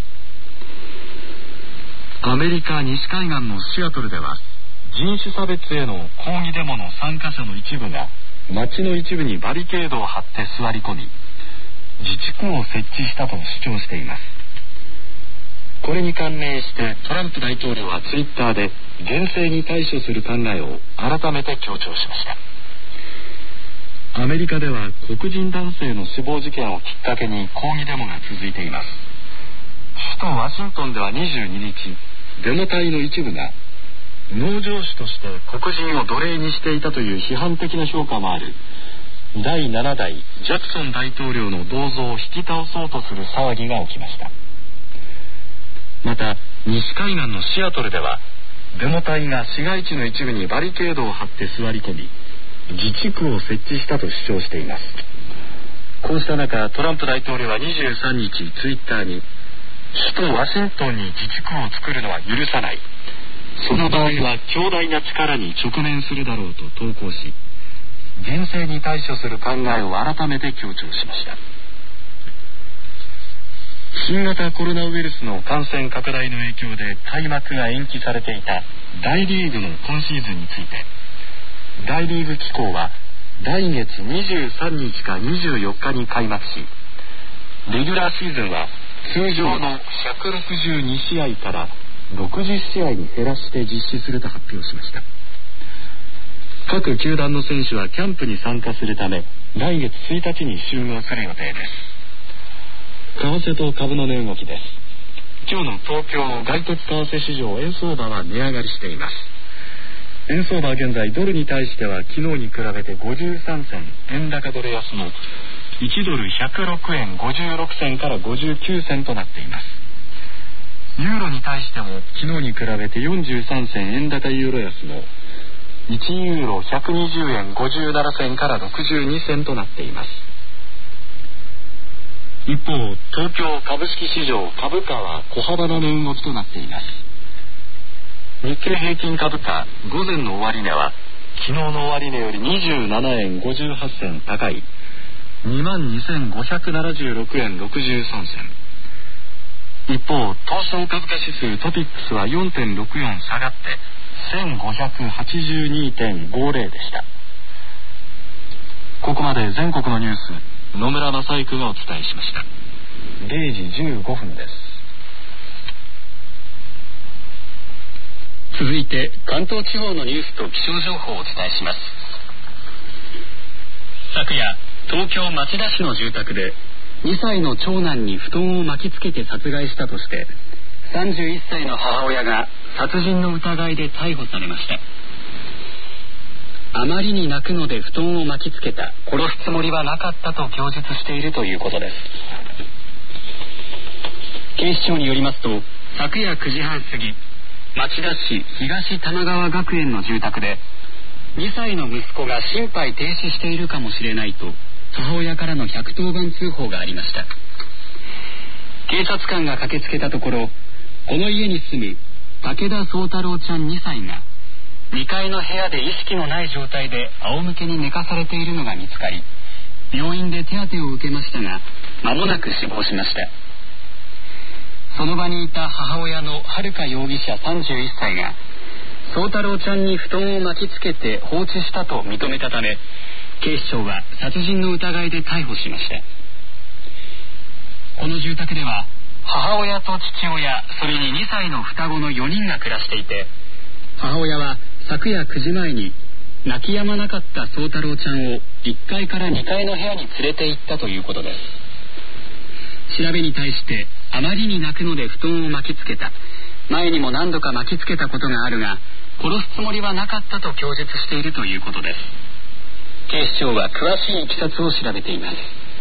アメリカ西海岸のシアトルでは、人種差別への抗議デモの参加者の一部が街の一部にバリケードを張って座り込み、自治区を設置したと主張しています。これに関連してトランプ大統領はツイッターで厳正に対処する考えを改めて強調しました。アメリカでは黒人男性の死亡事件をきっかけに抗議デモが続いています。首都ワシントンではにじゅうににち、デモ隊の一部が農場主として黒人を奴隷にしていたという批判的な評価もあるだいななだいジャクソン大統領の銅像を引き倒そうとする騒ぎが起きました。また西海岸のシアトルでは、デモ隊が市街地の一部にバリケードを張って座り込み、自治区を設置したと主張しています。こうした中、トランプ大統領はにじゅうさんにちツイッターに、首都ワシントンに自治区を作るのは許さない、その場合は強大な力に直面するだろうと投稿し、厳正に対処する考えを改めて強調しました。新型コロナウイルスの感染拡大の影響で開幕が延期されていた大リーグの今シーズンについて、大リーグ機構は来月にじゅうさんにちかにじゅうよっかに開幕し、レギュラーシーズンは通常のひゃくろくじゅうにしあいからろくじゅっしあいに減らして実施すると発表しました。各球団の選手はキャンプに参加するため、来月ついたちに集合する予定です。為替と株の値動きです。今日の東京の外国為替市場、円相場は値上がりしています。円相場は現在ドルに対しては昨日に比べてごじゅうさんせん円高ドル安のいちドルひゃくろくえんごじゅうろくせんからごじゅうきゅうせんとなっています。ユーロに対しても昨日に比べてよんじゅうさんせん円高ユーロ安のいちユーロひゃくにじゅうえんごじゅうななせんからろくじゅうにせんとなっています。一方、東京株式市場株価は小幅な値動きとなっています。日経平均株価午前の終値は昨日の終値よりにじゅうななえんごじゅうはっせん高い にまんにせんごひゃくななじゅうろくえんろくじゅうさんせん。一方、東証株価指数トピックスは よんてんろくよん 下がってせんごひゃくはちじゅうにてんごぜろ でした。ここまで全国のニュース、野村正育がお伝えしました。れいじじゅうごふんです。 続いて関東地方のニュースと気象情報をお伝えします。昨夜、東京町田市の住宅でにさいの長男に布団を巻きつけて殺害したとしてさんじゅういっさいの母親が殺人の疑いで逮捕されました。あまりに泣くので布団を巻きつけた、殺すつもりはなかったと供述しているということです。警視庁によりますと、昨夜くじはん過ぎ、町田市東玉川学園の住宅でにさいの息子が心肺停止しているかもしれないと母親からのひゃくとおばん通報がありました。警察官が駆けつけたところ、この家に住む武田宗太郎ちゃんにさいがにかいの部屋で意識のない状態で仰向けに寝かされているのが見つかり、病院で手当てを受けましたが間もなく死亡しました。その場にいた母親の遥容疑者さんじゅういっさいが宗太郎ちゃんに布団を巻きつけて放置したと認めたため、警視庁は殺人の疑いで逮捕しました。この住宅では母親と父親、それににさいの双子のよにんが暮らしていて、母親は昨夜くじまえに泣き止まなかった宗太郎ちゃんをいっかいからにかいの部屋に連れて行ったということです。調べに対して、あまりに泣くので布団を巻きつけた、前にも何度か巻きつけたことがあるが殺すつもりはなかったと供述しているということです。警視庁は詳しいいきさつを調べています。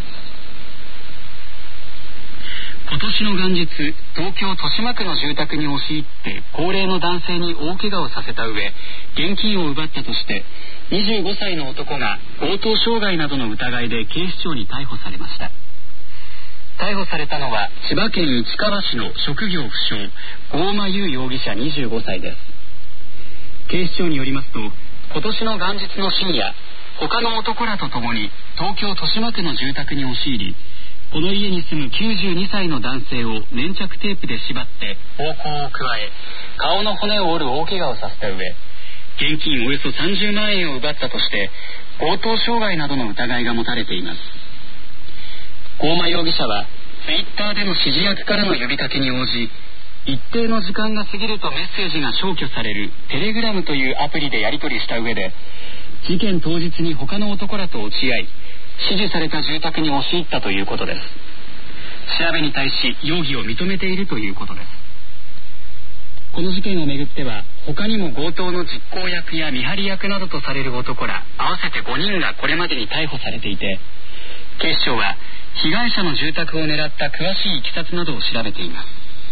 今年の元日、東京豊島区の住宅に押し入って高齢の男性に大怪我をさせた上、現金を奪ったとしてにじゅうごさいの男が強盗傷害などの疑いで警視庁に逮捕されました。逮捕されたのは千葉県市川市の職業不詳大間優容疑者にじゅうごさいです。警視庁によりますと、今年の元日の深夜、他の男らと共に東京豊島区の住宅に押し入り、この家に住むきゅうじゅうにさいの男性を粘着テープで縛って暴行を加え、顔の骨を折る大怪我をさせた上、現金およそさんじゅうまんえんを奪ったとして強盗傷害などの疑いが持たれています。大間容疑者はツイッターでの指示役からの呼びかけに応じ、一定の時間が過ぎるとメッセージが消去されるテレグラムというアプリでやり取りした上で、事件当日に他の男らと落ち合い、指示された住宅に押し入ったということです。調べに対し容疑を認めているということです。この事件をめぐっては、他にも強盗の実行役や見張り役などとされる男ら合わせてごにんがこれまでに逮捕されていて、警視庁は被害者の住宅を狙った詳しいいきさつなどを調べています。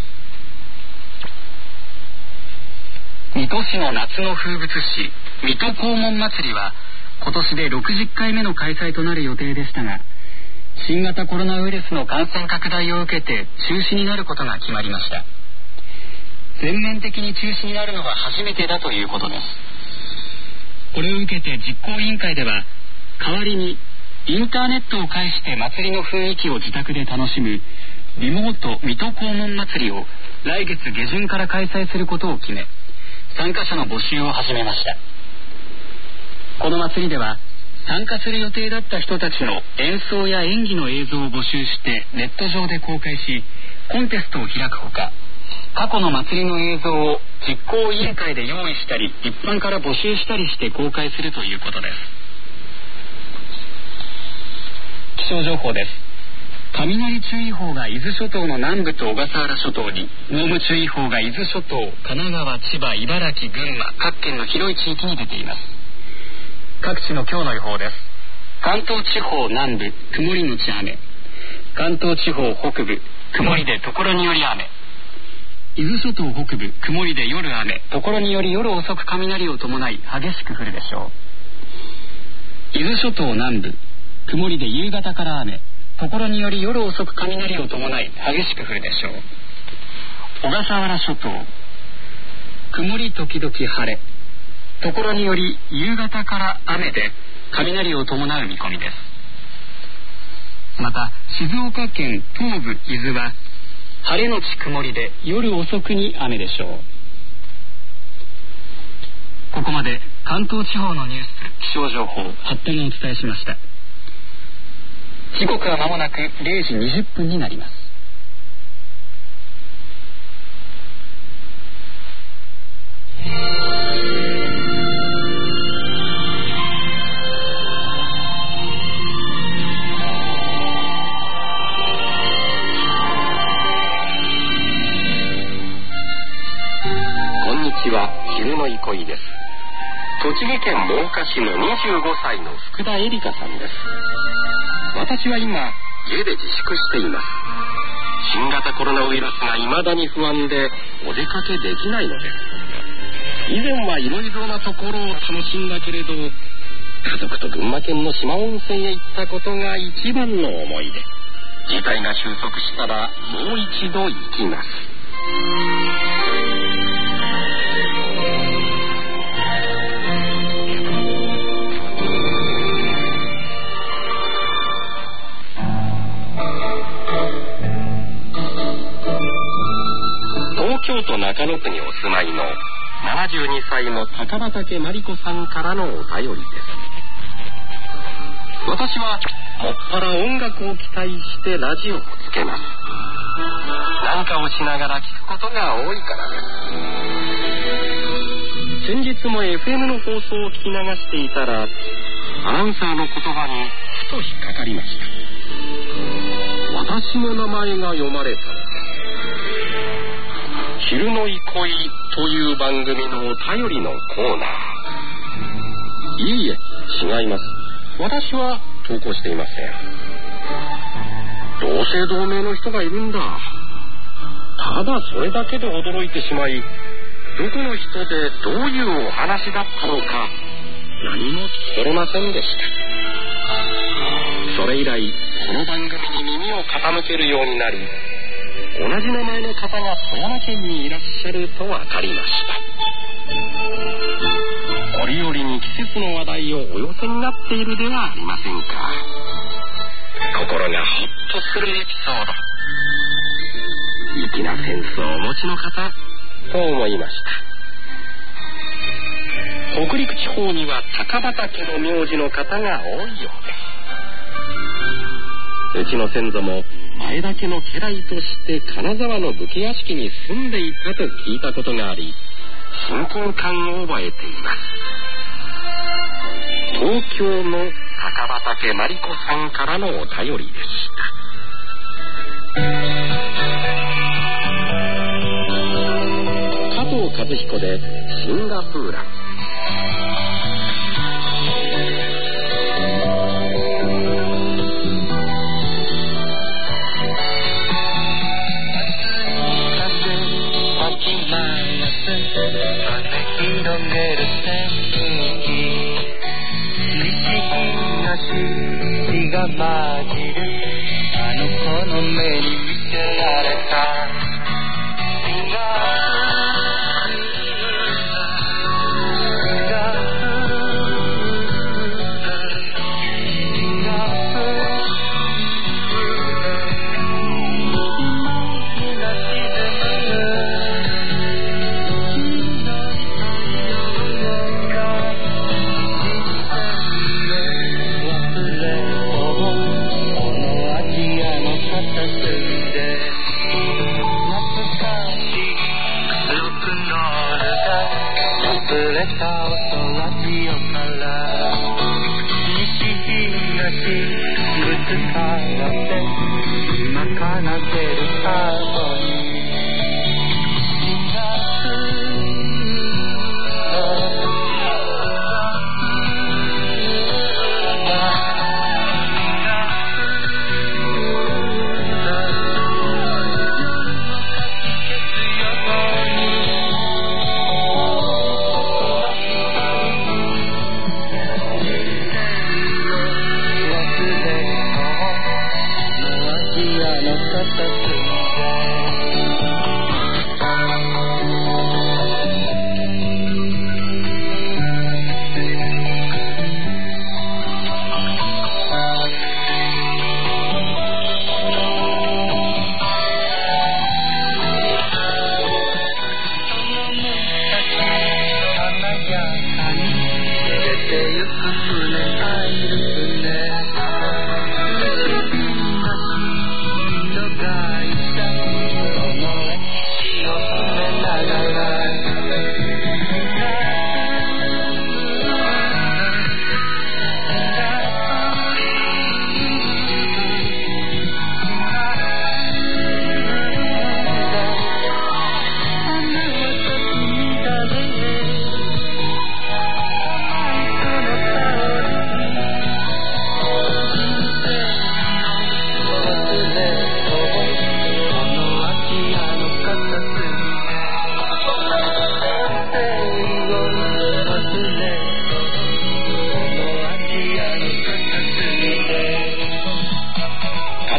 水戸市の夏の風物詩、水戸黄門祭りは今年でろくじゅっかいめの開催となる予定でしたが、新型コロナウイルスの感染拡大を受けて中止になることが決まりました。全面的に中止になるのは初めてだということです。これを受けて実行委員会では、代わりにインターネットを介して祭りの雰囲気を自宅で楽しむリモート水戸黄門祭りを来月下旬から開催することを決め、参加者の募集を始めました。この祭りでは、参加する予定だった人たちの演奏や演技の映像を募集してネット上で公開し、コンテストを開くほか、過去の祭りの映像を実行委員会で用意したり、一般から募集したりして公開するということです。気象情報です。雷注意報が伊豆諸島の南部と小笠原諸島に、濃霧注意報が伊豆諸島、神奈川、千葉、茨城、群馬各県の広い地域に出ています。各地の今日の予報です。関東地方南部、曇りのち雨。関東地方北部、曇りで所により雨。伊豆諸島北部、曇りで夜雨、所により夜遅く雷を伴い激しく降るでしょう。伊豆諸島南部、曇りで夕方から雨、所により夜遅く雷を伴い激しく降るでしょう。小笠原諸島、曇り時々晴れ、所により夕方から雨で雷を伴う見込みです。また静岡県東部伊豆は晴れのち曇りで夜遅くに雨でしょう。ここまで関東地方のニュース、気象情報、発展をお伝えしました。時刻は間もなくれいじにじゅっぷんになります。 昼の憩いです。栃木県真岡市のにじゅうごさいの福田絵里香さんです。私は今家で自粛しています。新型コロナウイルスが未だに不安でお出かけできないのです。以前はいろいろなところを楽しんだけれど、家族と群馬県の四万温泉へ行ったことが一番の思い出。事態が収束したらもう一度行きます。東京都中野区にお住まいのななじゅうにさいの高畑真理子さんからのお便りです。私はもっぱら音楽を期待してラジオをつけます。何かをしながら聞くことが多いからです。先日も エフエム の放送を聞き流していたら、アナウンサーの言葉にふと引っかかりました。私の名前が読まれたのです。昼の憩いという番組のお便りのコーナー。いいえ、違います。私は投稿していません。同姓同名の人がいるんだ。ただそれだけで驚いてしまい、どこの人でどういうお話だったのか何も聞き取れませんでした。それ以来この番組に耳を傾けるようになり、同じ名前の方が富山県にいらっしゃると分かりました。折々に季節の話題をお寄せになっているではありませんか。心がほっとするエピソード、粋なセンスをお持ちの方と思いました。北陸地方には高畑の名字の方が多いようです。うちの先祖も前田家の家来として金沢の武家屋敷に住んでいたと聞いたことがあり、親近感を覚えています。東京の高畑真理子さんからのお便りでした。加藤和彦でシンガプーラ。 血が混じるあの子の目に見せられた。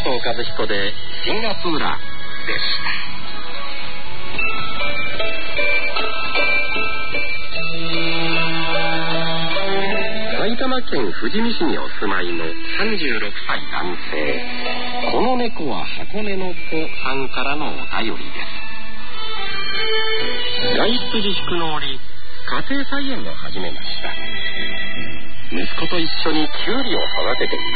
藤和彦でシンガプーラでした。埼玉県富士見市にお住まいのさんじゅうろくさい男性、この猫は箱根の子さんからのお便りです。外出自粛の折、家庭菜園を始めました。息子と一緒にキュウリを育てています。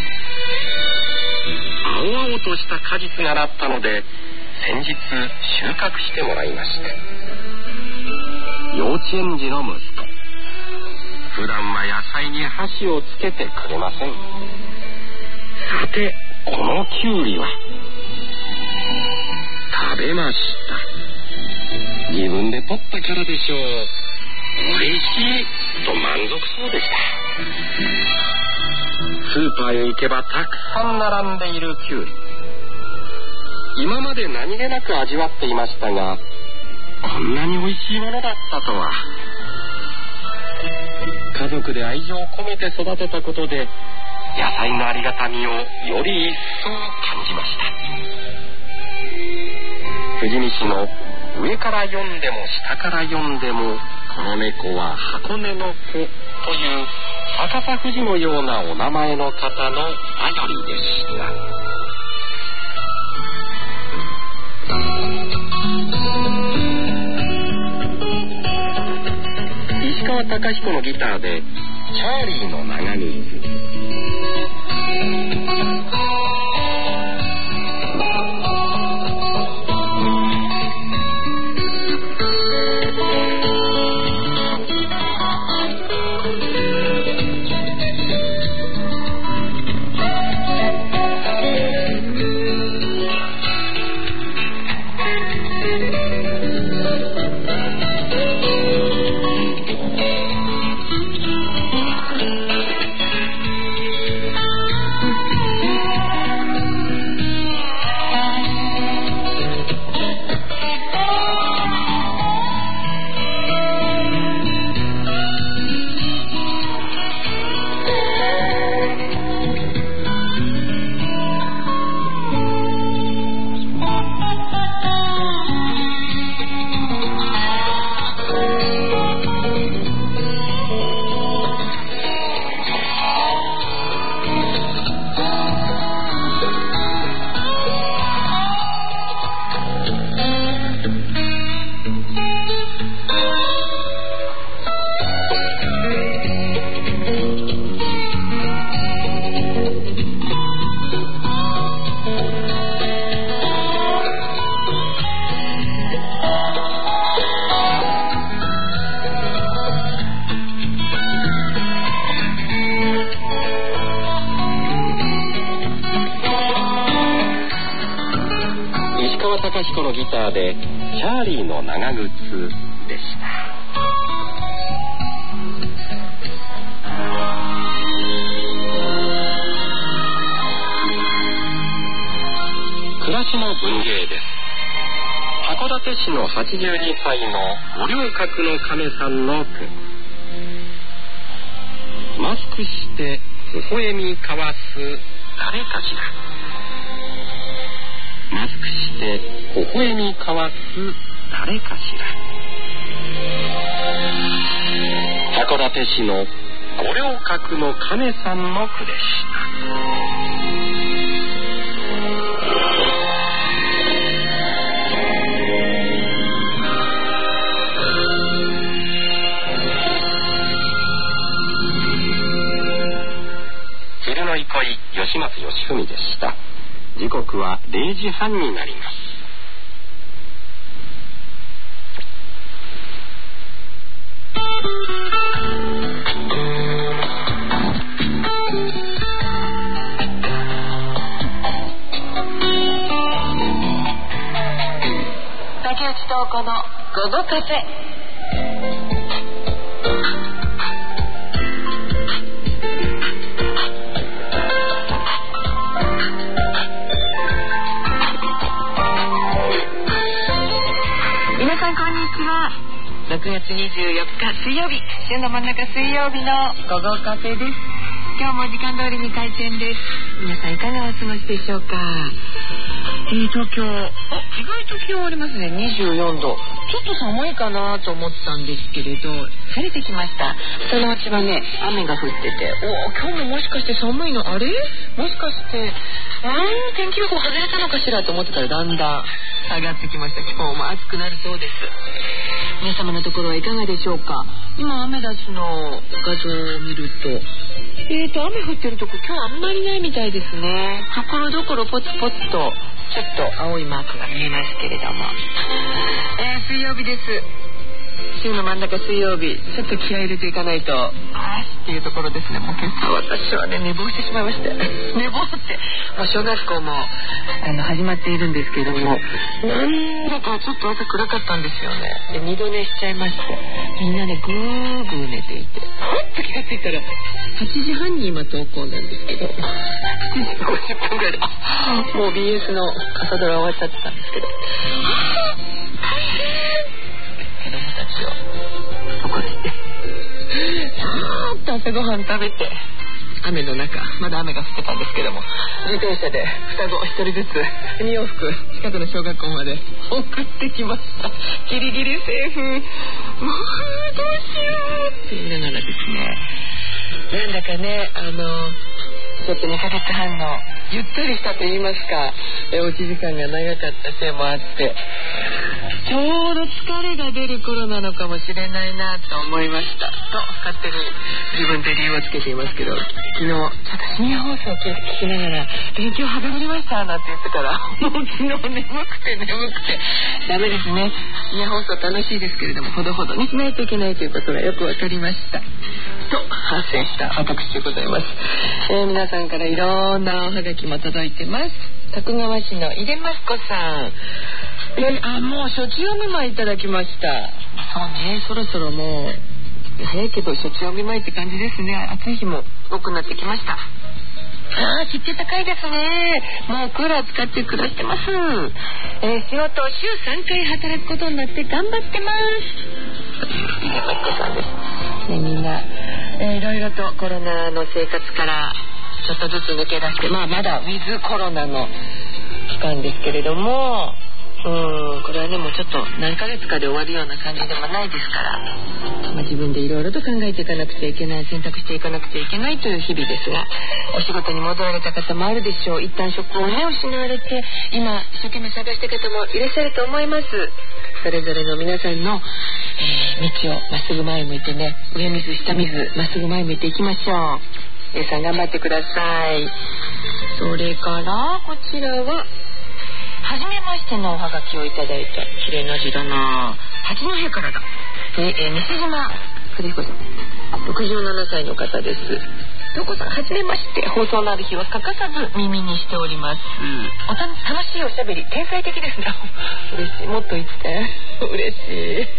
青々とした果実がなったので、先日収穫してもらいました。幼稚園児の息子、普段は野菜に箸をつけてくれません。さて、このキュウリは食べました。自分で取ったからでしょう。嬉しいと満足そうでした。スーパーへ行けばたくさん並んでいるキュウリ、今まで何気なく味わっていましたが、こんなに美味しいものだったとは。家族で愛情を込めて育てたことで、野菜のありがたみをより一層感じました。富士見市の上から読んでも下から読んでも、この猫は箱根の子という逆さ富士のようなお名前の方の頼りでした。石川貴彦のギターでチャーリーの長靴。貴彦のギターでチャーリーの長靴でした。暮らしの文芸です。函館市のはちじゅうにさいの五稜郭の亀さんの句。マスクして微笑み交わす誰かしら。マスクして微笑み交わす誰かしら。函館市の五稜郭の亀さんの句でした。昼の憩い、吉松義文でした。時刻はれいじはんになります。 竹内東子の午後カフェ。皆さんこんにちは。ろくがつにじゅうよっか水曜日、週の真ん中水曜日の午後カフェです。 今日も時間通りに開店です。皆さんいかがお過ごしでしょうか。えー、東京、あ、意外と気温ありますね。にじゅうよんど。ちょっと寒いかなと思ったんですけれど、晴れてきました。そのうちはね、雨が降ってて、おー、今日ももしかして寒いの、あれもしかしてうーん天気予報外れたのかしらと思ってたら、だんだん下がってきました。今日も暑くなるそうです。皆様のところはいかがでしょうか。今アメダスの画像を見ると、えーと雨降ってるとこ今日あんまりないみたいですね。ところどころポツポツとちょっと青いマークが見えますけれども、えー、水曜日です。週の真ん中水曜日、ちょっと気合い入れていかないとあーっていうところですね。もう今朝私はね寝坊してしまいました。寝坊ってもう小学校もあの始まっているんですけれども、なんだかちょっと朝暗かったんですよね。で二度寝しちゃいまして、みんなねぐーぐー寝ていて、ふっと気がついたらはちじはんに今投稿なんですけど、しちじごじゅっぷんぐらいでもう ビーエス の朝ドラ終わっちゃってたんですけど、大変子供たちを起こしてさーっと朝ごはん食べて、雨の中、まだ雨が降ってたんですけども、自転車で双子一人ずつに往復近くの小学校まで送ってきました。ギリギリセーフ。もうどうしようって言いながらですね、なんだかね、あのちょっとにかげつはんのゆったりしたと言いますか、えおうち時間が長かったせいもあって、ちょうど疲れが出る頃なのかもしれないなと思いましたと勝手に自分で理由をつけていますけど、昨日ちょっと深夜放送を聞きながら勉強はべりましたなんて言ってから、もう昨日眠くて眠くてダメですね。深夜放送楽しいですけれども、ほどほどにしないといけないということがよくわかりましたと反省した私でございます。えー、皆さんからいろんなおはがきも届いてます。徳川市の井出益子さん、えあもう初中お見舞いいただきました。そうね、そろそろもう早いけど初中お見舞いって感じですね。暑い日も多くなってきました。あー湿気高いですね。もうクーラー使って暮らしてます。えー、仕事を週さんかい働くことになって頑張ってます。井出益子さんです、ね、みんな、えー、いろいろとコロナの生活からちょっとずつ抜け出して、まあまだウィズコロナの期間ですけれども、うーんこれはねもうちょっと何ヶ月かで終わるような感じでもないですから、まあ、自分でいろいろと考えていかなくちゃいけない、選択していかなくちゃいけないという日々ですが、お仕事に戻られた方もあるでしょう。一旦職をね失われて今一生懸命探した方もいらっしゃると思います。それぞれの皆さんの、えー、道をまっすぐ前向いてね、上水下水まっすぐ前向いていきましょう。皆さん頑張ってください。それからこちらははじめましてのおはがきをいただいた綺麗な字だな、八戸からだ、えー、西島栗彦さんろくじゅうななさいの方です。どこさんはじめまして、放送のある日は欠かさず耳にしております。おた楽しいおしゃべり天才的ですね。嬉しい、もっと言って嬉しい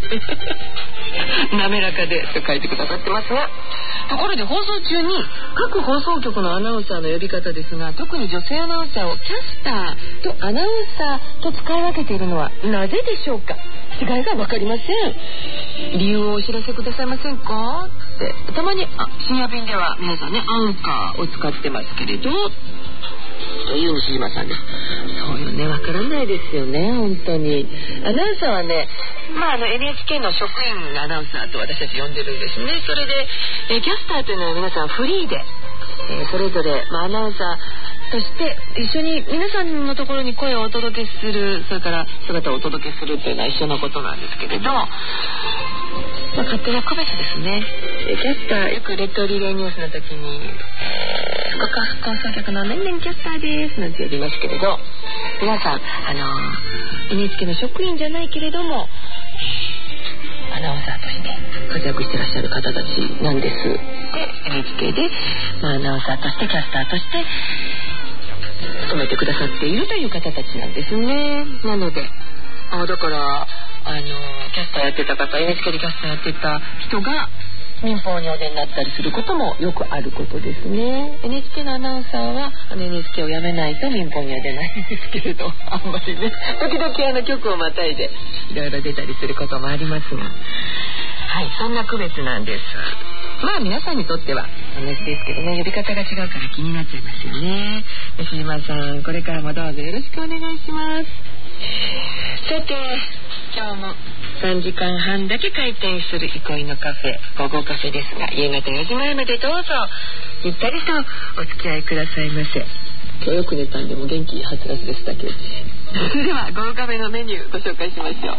滑らかでと書いてくださってますが、ところで放送中に各放送局のアナウンサーの呼び方ですが、特に女性アナウンサーをキャスターとアナウンサーと使い分けているのはなぜでしょうか。違いが分かりません。理由をお知らせくださいませんかって。たまにあ深夜便では皆さんねアンカーを使ってますけれどという西島さんです。そうよね、わからないですよね本当に。アナウンサーはね、まあ、あの エヌエイチケー の職員アナウンサーと私たち呼んでるんですね。それで、えー、キャスターというのは皆さんフリーで、えー、それぞれ、まあ、アナウンサーとして一緒に皆さんのところに声をお届けする、それから姿をお届けするというのは一緒なことなんですけれど、まあ、勝手な区別ですね。キャスターよくレッドリレーニュースの時に、えー、福岡放送局の何々キャスターですなんて呼びますけれど、皆さんあの エヌエイチケー の職員じゃないけれどもアナウンサーとして活躍してらっしゃる方たちなんです。で エヌエイチケー で、まあ、アナウンサーとしてキャスターとして勤めてくださっているという方たちなんですね。なのであだからあのキャスターやってた方、 エヌエイチケー でキャスターやってた人が民放にお出になったりすることもよくあることですね。 エヌエイチケー のアナウンサーはあの エヌエイチケー を辞めないと民放には出ないんですけれど、あんまりね時々あの局をまたいでいろいろ出たりすることもありますが、はい、そんな区別なんです。 まあ皆さんにとっては同じですけどね、呼び方が違うから気になっちゃいますよね。吉島さん、これからもどうぞよろしくお願いします。さて、今日もさんじかんはんだけ開店する憩いのカフェ、午後カフェですが、夕方よじまえまでどうぞゆったりとお付き合いくださいませ。今日よく寝たんでも元気はつらつでしたけどそれでは午後カフェのメニューご紹介しましょう。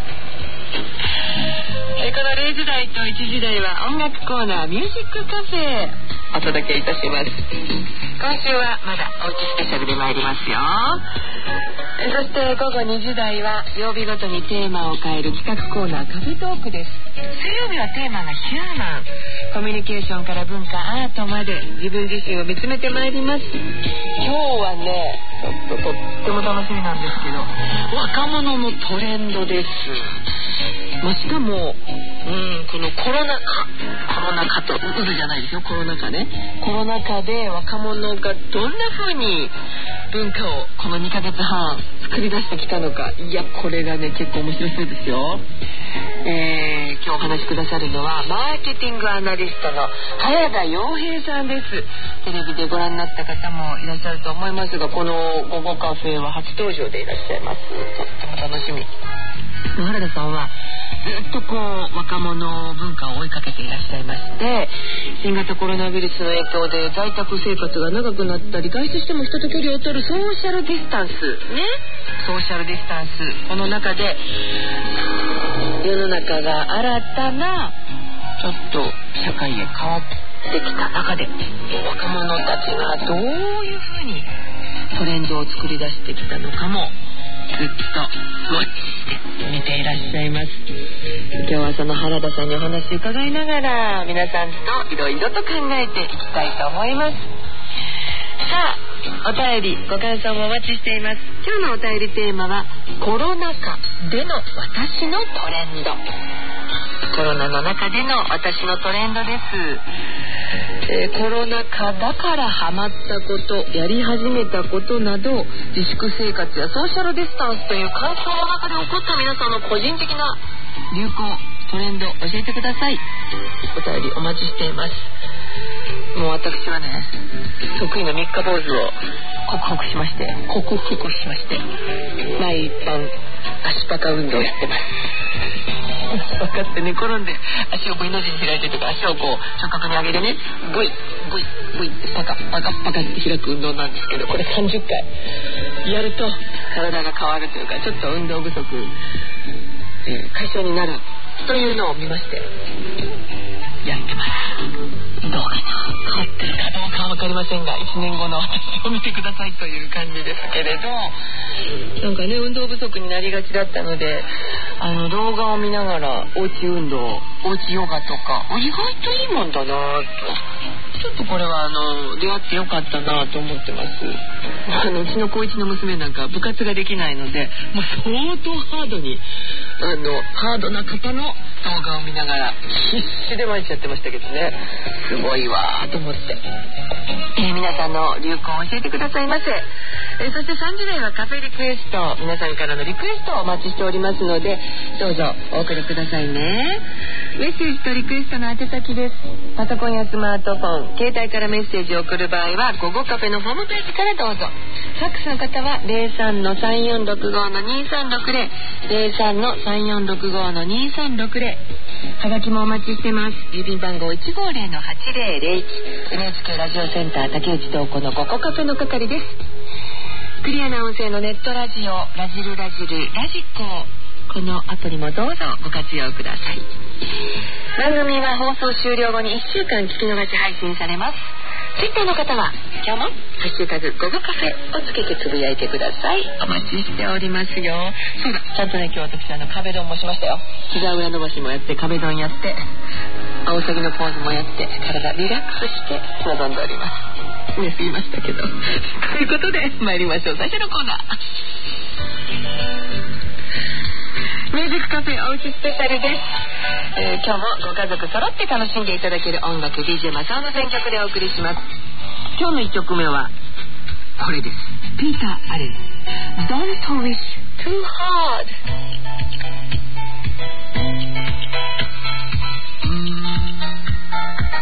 えこのれいじ台といちじ台は音楽コーナーミュージックカフェお届けいたします。今週はまだおうちスペシャルで参りますよ。そして午後にじ台は曜日ごとにテーマを変える企画コーナーカフェトークです。水曜日はテーマがヒューマン、コミュニケーションから文化アートまで自分自身を見つめてまいります。今日はねちょっととっても楽しみなんですけど、若者のトレンドです。まあ、しかも、うん、このコロナ禍コロナ禍とうずじゃないですよ、コロナ禍ね。コロナ禍で若者がどんな風に文化をこのにかげつはん作り出してきたのか、いやこれがね結構面白そうですよ。えー、今日お話しくださるのはマーケティングアナリストの早田洋平さんです。テレビでご覧になった方もいらっしゃると思いますが、この午後カフェは初登場でいらっしゃいます。とっても楽しみ。原田さんはずっとこう若者文化を追いかけていらっしゃいまして、新型コロナウイルスの影響で在宅生活が長くなったり、外出しても人と距離を取るソーシャルディスタンスね、ソーシャルディスタンス、この中で世の中が新たなちょっと社会へ変わってきた中で、若者たちがどういうふうにトレンドを作り出してきたのかもずっとウォッチして見ていらっしゃいます。今日はその原田さんにお話伺いながら皆さんといろいろと考えていきたいと思います。さあ、お便りご感想もお待ちしています。今日のお便りテーマはコロナ禍での私のトレンド。コロナの中での私のトレンドです。えー、コロナ禍だからハマったこと、やり始めたことなど、自粛生活やソーシャルディスタンスという環境の中で起こった皆さんの個人的な流行トレンド教えてください。お便りお待ちしています。もう私はね得意の三日坊主を克服しまして克服しまして毎晩足パカ運動をやってます。分かって寝転んで足を V の字に開いてとか、足をこう直角に上げてね V V V ってパカパカパカって開く運動なんですけど、これさんじゅっかいやると体が変わるというか、ちょっと運動不足、えー、解消になるというのを見ましてやってます。どうかな、変わってるかどうかは分かりませんが、いちねんごの私を見てくださいという感じですけれど、なんかね運動不足になりがちだったので、あの動画を見ながらおうち運動、おうちヨガとか意外といいもんだなと、ちょっとこれはあの出会ってよかったなと思ってます。あのうちの高一の娘なんか部活ができないので、もう相当ハードにあのハードな方の動画を見ながら必死で毎日やってましたけどね、すごいわと思って、えー、皆さんの流行を教えてくださいませ。えー、そしてさんじ台はカフェリクエスト、皆さんからのリクエストをお待ちしておりますので、どうぞお送りくださいね。メッセージとリクエストの宛先です。パソコンやスマートフォン、携帯からメッセージを送る場合は午後カフェのホームページからどうぞ。ファックスの方は ゼロさんのさんよんろくごのにさんろくゼロ ゼロさんのさんよんろくごのにさんろくゼロ、はがきもお待ちしてます。郵便番号いちごゼロのはちゼロゼロいち、 エヌエイチケー ラジオセンター竹内東子の午後カフェの係です。クリアな音声のネットラジオラジルラジルラジコ、このアプリもどうぞご活用ください。番組は放送終了後にいっしゅうかん聞き逃し配信されます。ツイッターの方は今日もハッシュタグ午後カフェをつけてつぶやいてください。お待ちしておりますよ。そうだ、ちゃんとね今日私あの壁ドンもしましたよ。膝裏伸ばしもやって、壁ドンやって、アオサギのポーズもやって、体リラックスして臨んでおります。ね、過ぎましたけどということで参りましょう。最初のコーナー、ミュージックカフェおうちスペシャルです。えー、今日もご家族揃って楽しんでいただける音楽 ディージェー マサオの選曲でお送りします。今日のいっきょくめはこれです。ピーター・アレン Don't wish too hard。 うーん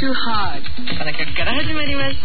Too Hard この曲から始まりました。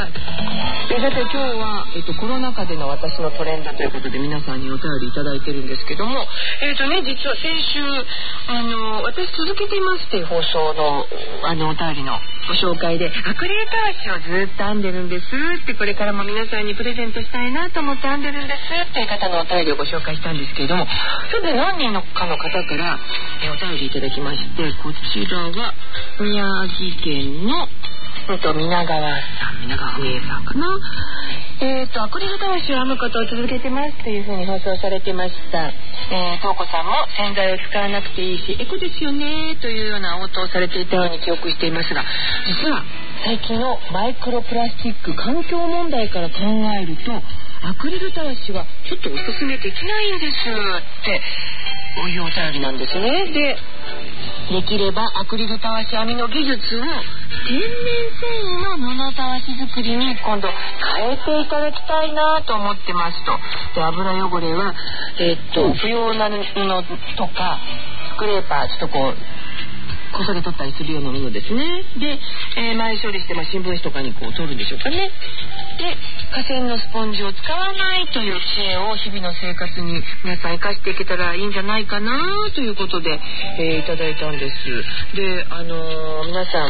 でさて今日は、えっと、コロナ禍での私のトレンドということで皆さんにお便りいただいてるんですけども、えっとね実は先週あの私続けていますっていう放送のあのお便りのご紹介でアクリルたわしをずっと編んでるんですって、これからも皆さんにプレゼントしたいなと思って編んでるんですっていう方のお便りをご紹介したんですけれども、それで何人かの方からえお便りいただきまして、こちらは宮城県のえっと皆川さん、皆川文江さんかな。えっとアクリルたわしを編むことを続けてますというふうに放送されてました。えー、東子さんも洗剤を使わなくていいしエコですよねというような応答されていたように記憶していますが、実は最近のマイクロプラスチック環境問題から考えるとアクリルたわしはちょっとおすすめできないんですってこういうお便りなんですね。でできればアクリルたわし編みの技術を天然繊維の布たわし作りに今度変えていただきたいなと思ってますと。で油汚れは、えー、っと不要な布とかスクレーパーちょっとこうこそげ取ったりするようなものですね。で、えー、前処理して、まあ、新聞紙とかにこう取るんでしょうかね。で河川のスポンジを使わないという知恵を日々の生活に皆さん生かしていけたらいいんじゃないかなということで、えー、いただいたんです。で、あのー、皆さん、あ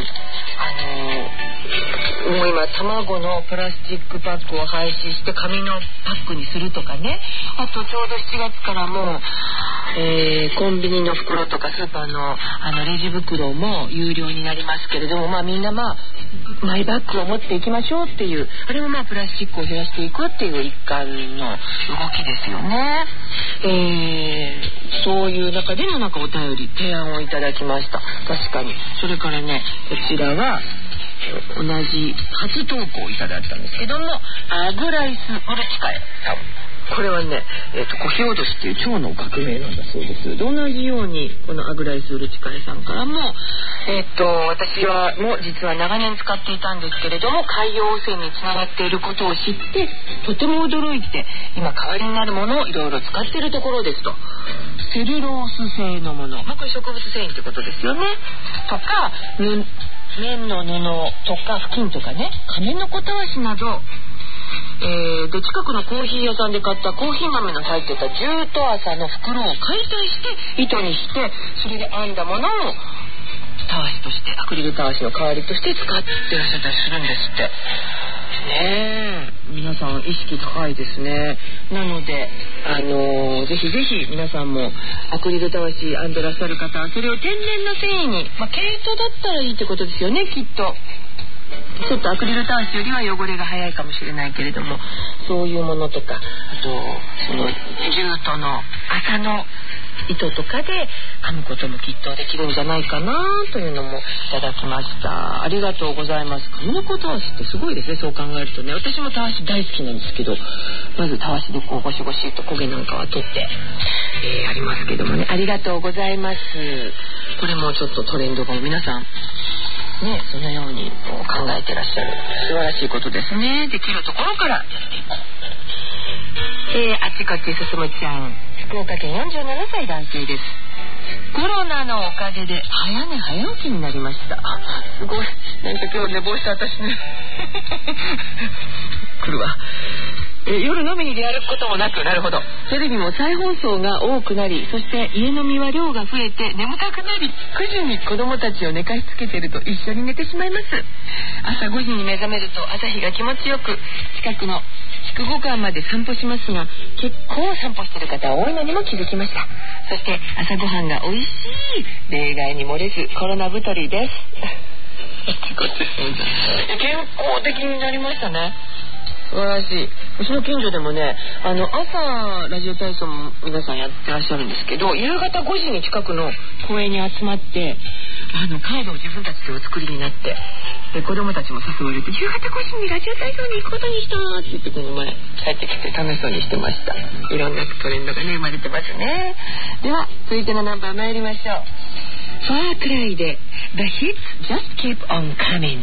のー、もう今卵のプラスチックパックを廃止して紙のパックにするとかね、あとちょうどしちがつからもう、えー、コンビニの袋とかスーパーの、あのレジ袋も有料になりますけれども、まあみんなまあマイバッグを持っていきましょうっていう、あれもまあプラスチックを減らしていくっていう一環の動きですよね。えー、そういう中でのなんかお便り提案をいただきました。確かに。それからねこちらは同じ初投稿をいただいたんですけども、アグライスオルチカエさん、これはね、えーと、コヒオドシっていう蝶の革命なんだそうです。で同じようにこのアグライスウルチカエさんからも、えーと、私はもう実は長年使っていたんですけれども海洋汚染につながっていることを知ってとても驚いて今代わりになるものをいろいろ使っているところですと。セルロース製のもの、まあ、これ植物繊維ってことですよね。とか綿の布とか布巾とかね、亀の子たわしなど、えー、で近くのコーヒー屋さんで買ったコーヒー豆の入ってたジュート麻の袋を解体して糸にしてそれで編んだものをたわしとしてアクリルたわしの代わりとして使ってらっしゃったりするんですってね。え皆さん意識高いですね。なのであのー、ぜひぜひ皆さんもアクリルたわし編んでらっしゃる方はそれを天然の繊維に、まあ、毛糸だったらいいってことですよねきっと。ちょっとアクリルたわしよりは汚れが早いかもしれないけれども、そういうものとかあとそのジュートの麻の糸とかで編むこともきっとできるんじゃないかなというのもいただきました。ありがとうございます。紙の子たわしってすごいですね。そう考えるとね、私もたわし大好きなんですけど、まずたわしでこうゴシゴシと焦げなんかは取って、えー、ありますけどもね、ありがとうございます。これもちょっとトレンドが皆さんね、そのように考えてらっしゃる素晴らしいことですね。できるところからやっていこう。えー、あっちこっち進むちゃん、福岡県よんじゅうななさい男性です。コロナのおかげで早寝早起きになりました。すごいなんか今日寝坊した私ね来るわ。え夜飲みに出歩くこともなく、なるほど、テレビも再放送が多くなり、そして家飲みは量が増えて眠たくなり、くじに子供たちを寝かしつけてると一緒に寝てしまいます。朝ごじに目覚めると朝日が気持ちよく近くの筑後川まで散歩しますが、結構散歩してる方は多いのにも気づきました。そして朝ごはんが美味しい、例外に漏れずコロナ太りです健康的になりましたね。素晴らしい。うちの近所でもね、あの朝ラジオ体操も皆さんやってらっしゃるんですけど、夕方ごじに近くの公園に集まってあのカードを自分たちでお作りになって、で子供たちも誘われて夕方ごじにラジオ体操に行くことにしたって言ってこの前帰ってきて楽しそうにしてました。いろんなトレンドがね生まれてますね。では続いてのナンバー参りましょう。ファークライで The hits just keep on coming。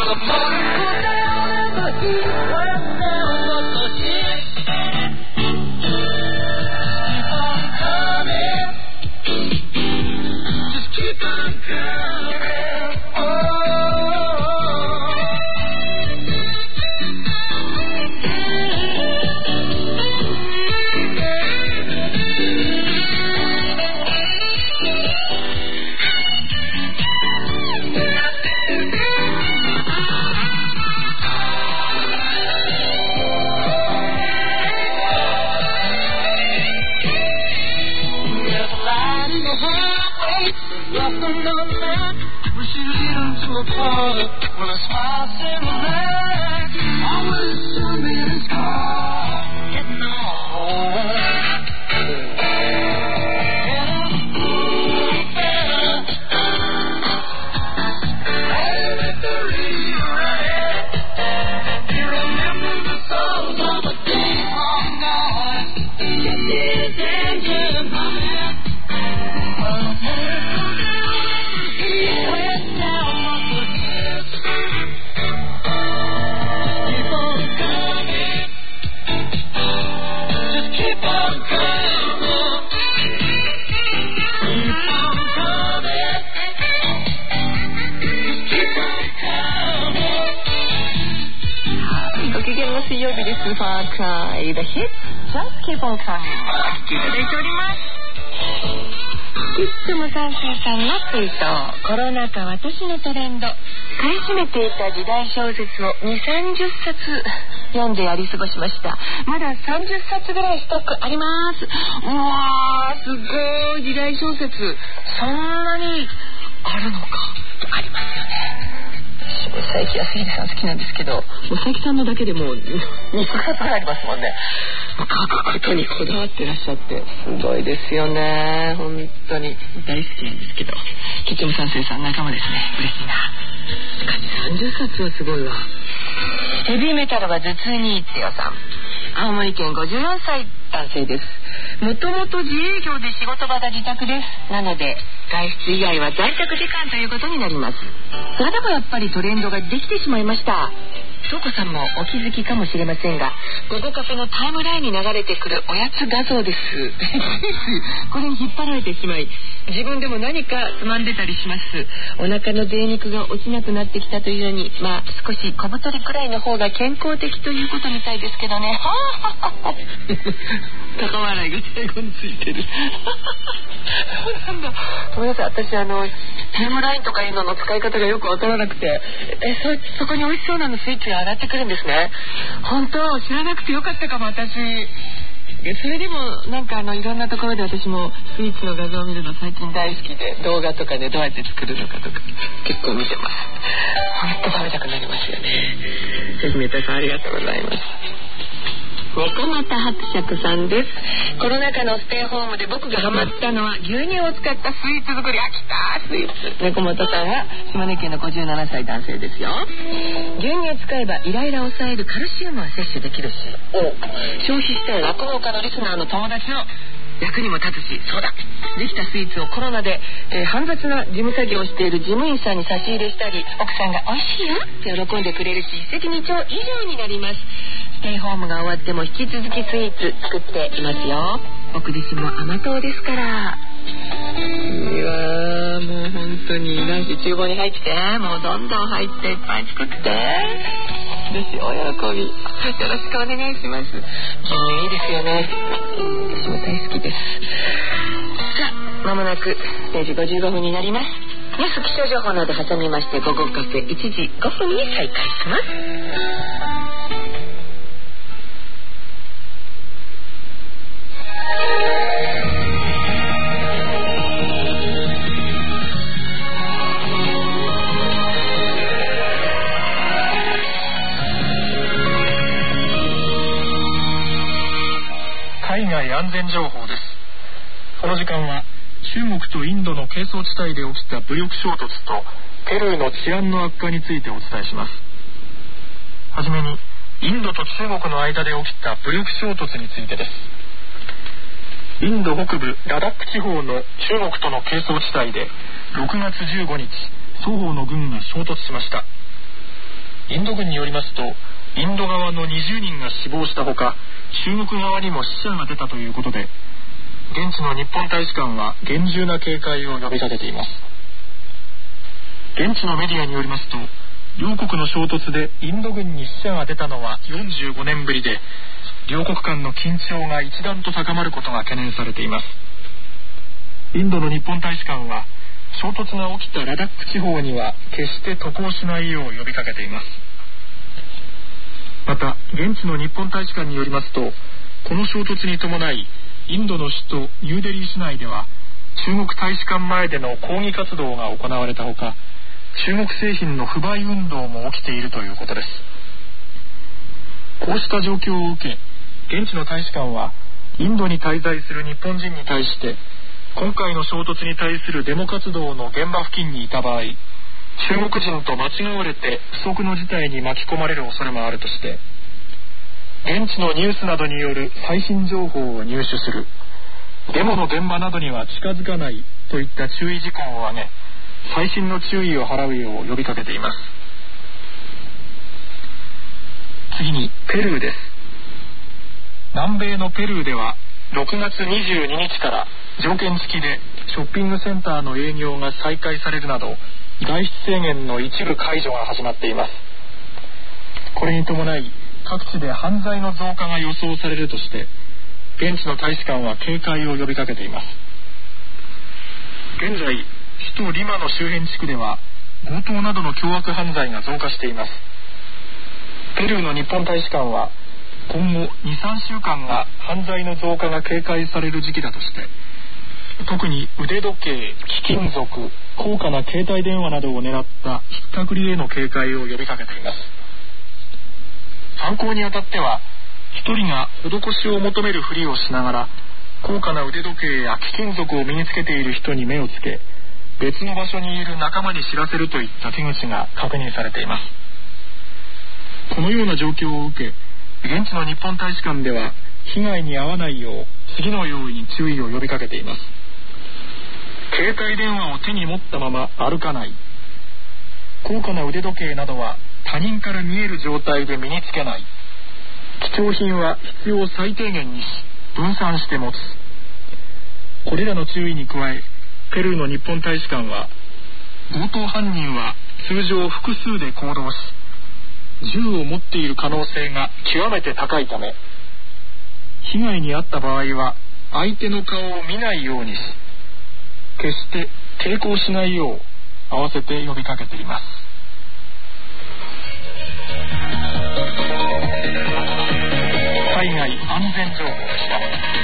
コロナ禍私のトレンド、買い占めていた時代小説をにじゅう、さんじゅっさつ読んでやり過ごしました。まださんじゅっさつぐらいストックあります。うわー、すごい。時代小説そんなにあるのか。ありますよね。私も最近は杉さん好きなんですけど、もう佐伯さんのだけでもうにひゃくさつぐらいありますもんね。書くことにこだわってらっしゃってすごいですよね。本当に大好きなんですけど、吉野三世さん仲間ですね。嬉しいな。しかしさんじゅっさつはすごいわ。ヘビーメタルは頭痛にいいってよさん、青森県ごじゅうよんさい男性です。もともと自営業で仕事場が自宅です。なので外出以外は在宅時間ということになります。それでもやっぱりトレンドができてしまいました。そうこさんもお気づきかもしれませんが、午後カフェのタイムラインに流れてくるおやつ画像です。これに引っ張られてしまい、自分でも何かつまんでたりします。お腹の贅肉が落ちなくなってきたというように、まあ少し小太りくらいの方が健康的ということみたいですけどね。高笑いが最後についてる。なんだ、ごめんなさい、私あのタイムラインとかいうのの使い方がよくわからなくて、え そ, そこに美味しそうなのスイーツが上がってくるんですね。本当知らなくてよかったかも。私それでもなんかあのいろんなところで私もスイーツの画像を見るの最近大好きで、動画とかでどうやって作るのかとか結構見てます。本当食べたくなりますよね。ぜひメタさんありがとうございます。猫又伯爵さんです。コロナ禍のステイホームで僕がハマったのは牛乳を使ったスイーツ作り。あ、きたスイーツ。猫又さんは島根県のごじゅうななさい男性ですよ。牛乳を使えばイライラを抑えるカルシウムは摂取できるし、消費したい酪農家のリスナーの友達の役にも立つし、そうだ、できたスイーツをコロナで、えー、煩雑な事務作業をしている事務員さんに差し入れしたり、奥さんが美味しいよって喜んでくれるし、一石二鳥以上になります。ステイホームが終わっても引き続きスイーツ作っていますよ。僕自身も甘党ですから。いやもう本当に男子厨房に入って、もうどんどん入っていっぱい作ってぜひお喜びよろしくお願いします。牛乳いいですよね。私も大好きです。さあ間もなくステージごじゅうごふんになります。ニュース気象情報など挟みまして、午後カフェいちじごふんに再開します。 海外安全情報です。この時間は中国とインドの係争地帯で起きた武力衝突とペルーの治安の悪化についてお伝えします。はじめにインドと中国の間で起きた武力衝突についてです。インド北部ラダック地方の中国との係争地帯でろくがつじゅうごにち、双方の軍が衝突しました。 ド軍によりますと、インド側のにじゅうにんが死亡したほか、中国側にも死者が出たということで、現地の日本大使館は厳重な警戒を呼びかけています。現地のメディアによりますと、両国の衝突でインド軍に死者が出たのはよんじゅうごねんぶりで、両国間の緊張が一段と高まることが懸念されています。インドの日本大使館は、衝突が起きたラダック地方には決して渡航しないよう呼びかけています。また現地の日本大使館によりますと、この衝突に伴いインドの首都ニューデリー市内では中国大使館前での抗議活動が行われたほか、中国製品の不買運動も起きているということです。こうした状況を受け、現地の大使館はインドに滞在する日本人に対して、今回の衝突に対するデモ活動の現場付近にいた場合、中国人と間違われて不測の事態に巻き込まれる恐れもあるとして、現地のニュースなどによる最新情報を入手する、デモの現場などには近づかないといった注意事項を挙げ、細心の注意を払うよう呼びかけています。次にペルーです。南米のペルーではろくがつにじゅうににちから条件付きでショッピングセンターの営業が再開されるなど、外出制限の一部解除が始まっています。これに伴い各地で犯罪の増加が予想されるとして、現地の大使館は警戒を呼びかけています。現在首都リマの周辺地区では強盗などの凶悪犯罪が増加しています。ペルーの日本大使館は今後 にさんしゅうかんが犯罪の増加が警戒される時期だとして、特に腕時計、貴金属、高価な携帯電話などを狙ったひったくりへの警戒を呼びかけています。犯行にあたっては、一人が施しを求めるふりをしながら高価な腕時計や貴金属を身につけている人に目をつけ、別の場所にいる仲間に知らせるといった手口が確認されています。このような状況を受け、現地の日本大使館では被害に遭わないよう次のように注意を呼びかけています。携帯電話を手に持ったまま歩かない。高価な腕時計などは他人から見える状態で身につけない。貴重品は必要最低限にし分散して持つ。これらの注意に加え、ペルーの日本大使館は、強盗犯人は通常複数で行動し、銃を持っている可能性が極めて高いため、被害に遭った場合は相手の顔を見ないようにし、決して抵抗しないよう合わせて呼びかけています。海外安全情報でした。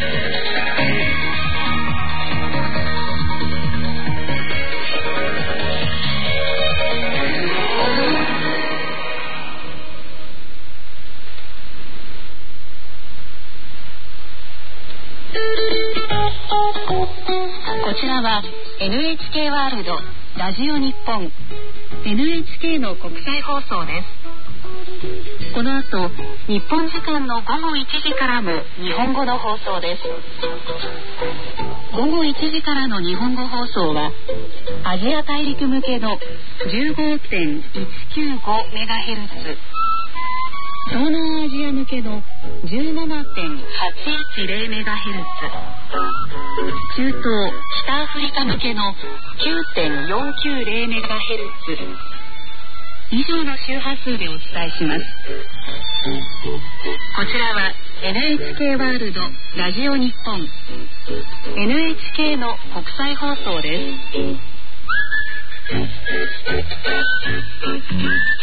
こちらは エヌエイチケー ワールドラジオ日本 エヌエイチケー の国際放送です。この後日本時間のごごいちじからも日本語の放送です。ごごいちじからの日本語放送はアジア大陸向けの じゅうごてんいちきゅうごメガヘルツ、東南アジア向けの じゅうななてんはちいちゼロメガヘルツ、中東北アフリカ向けの きゅうてんよんきゅうゼロメガヘルツ以上の周波数でお伝えします。こちらは エヌエイチケー ワールドラジオ日本 エヌエイチケー の国際放送です。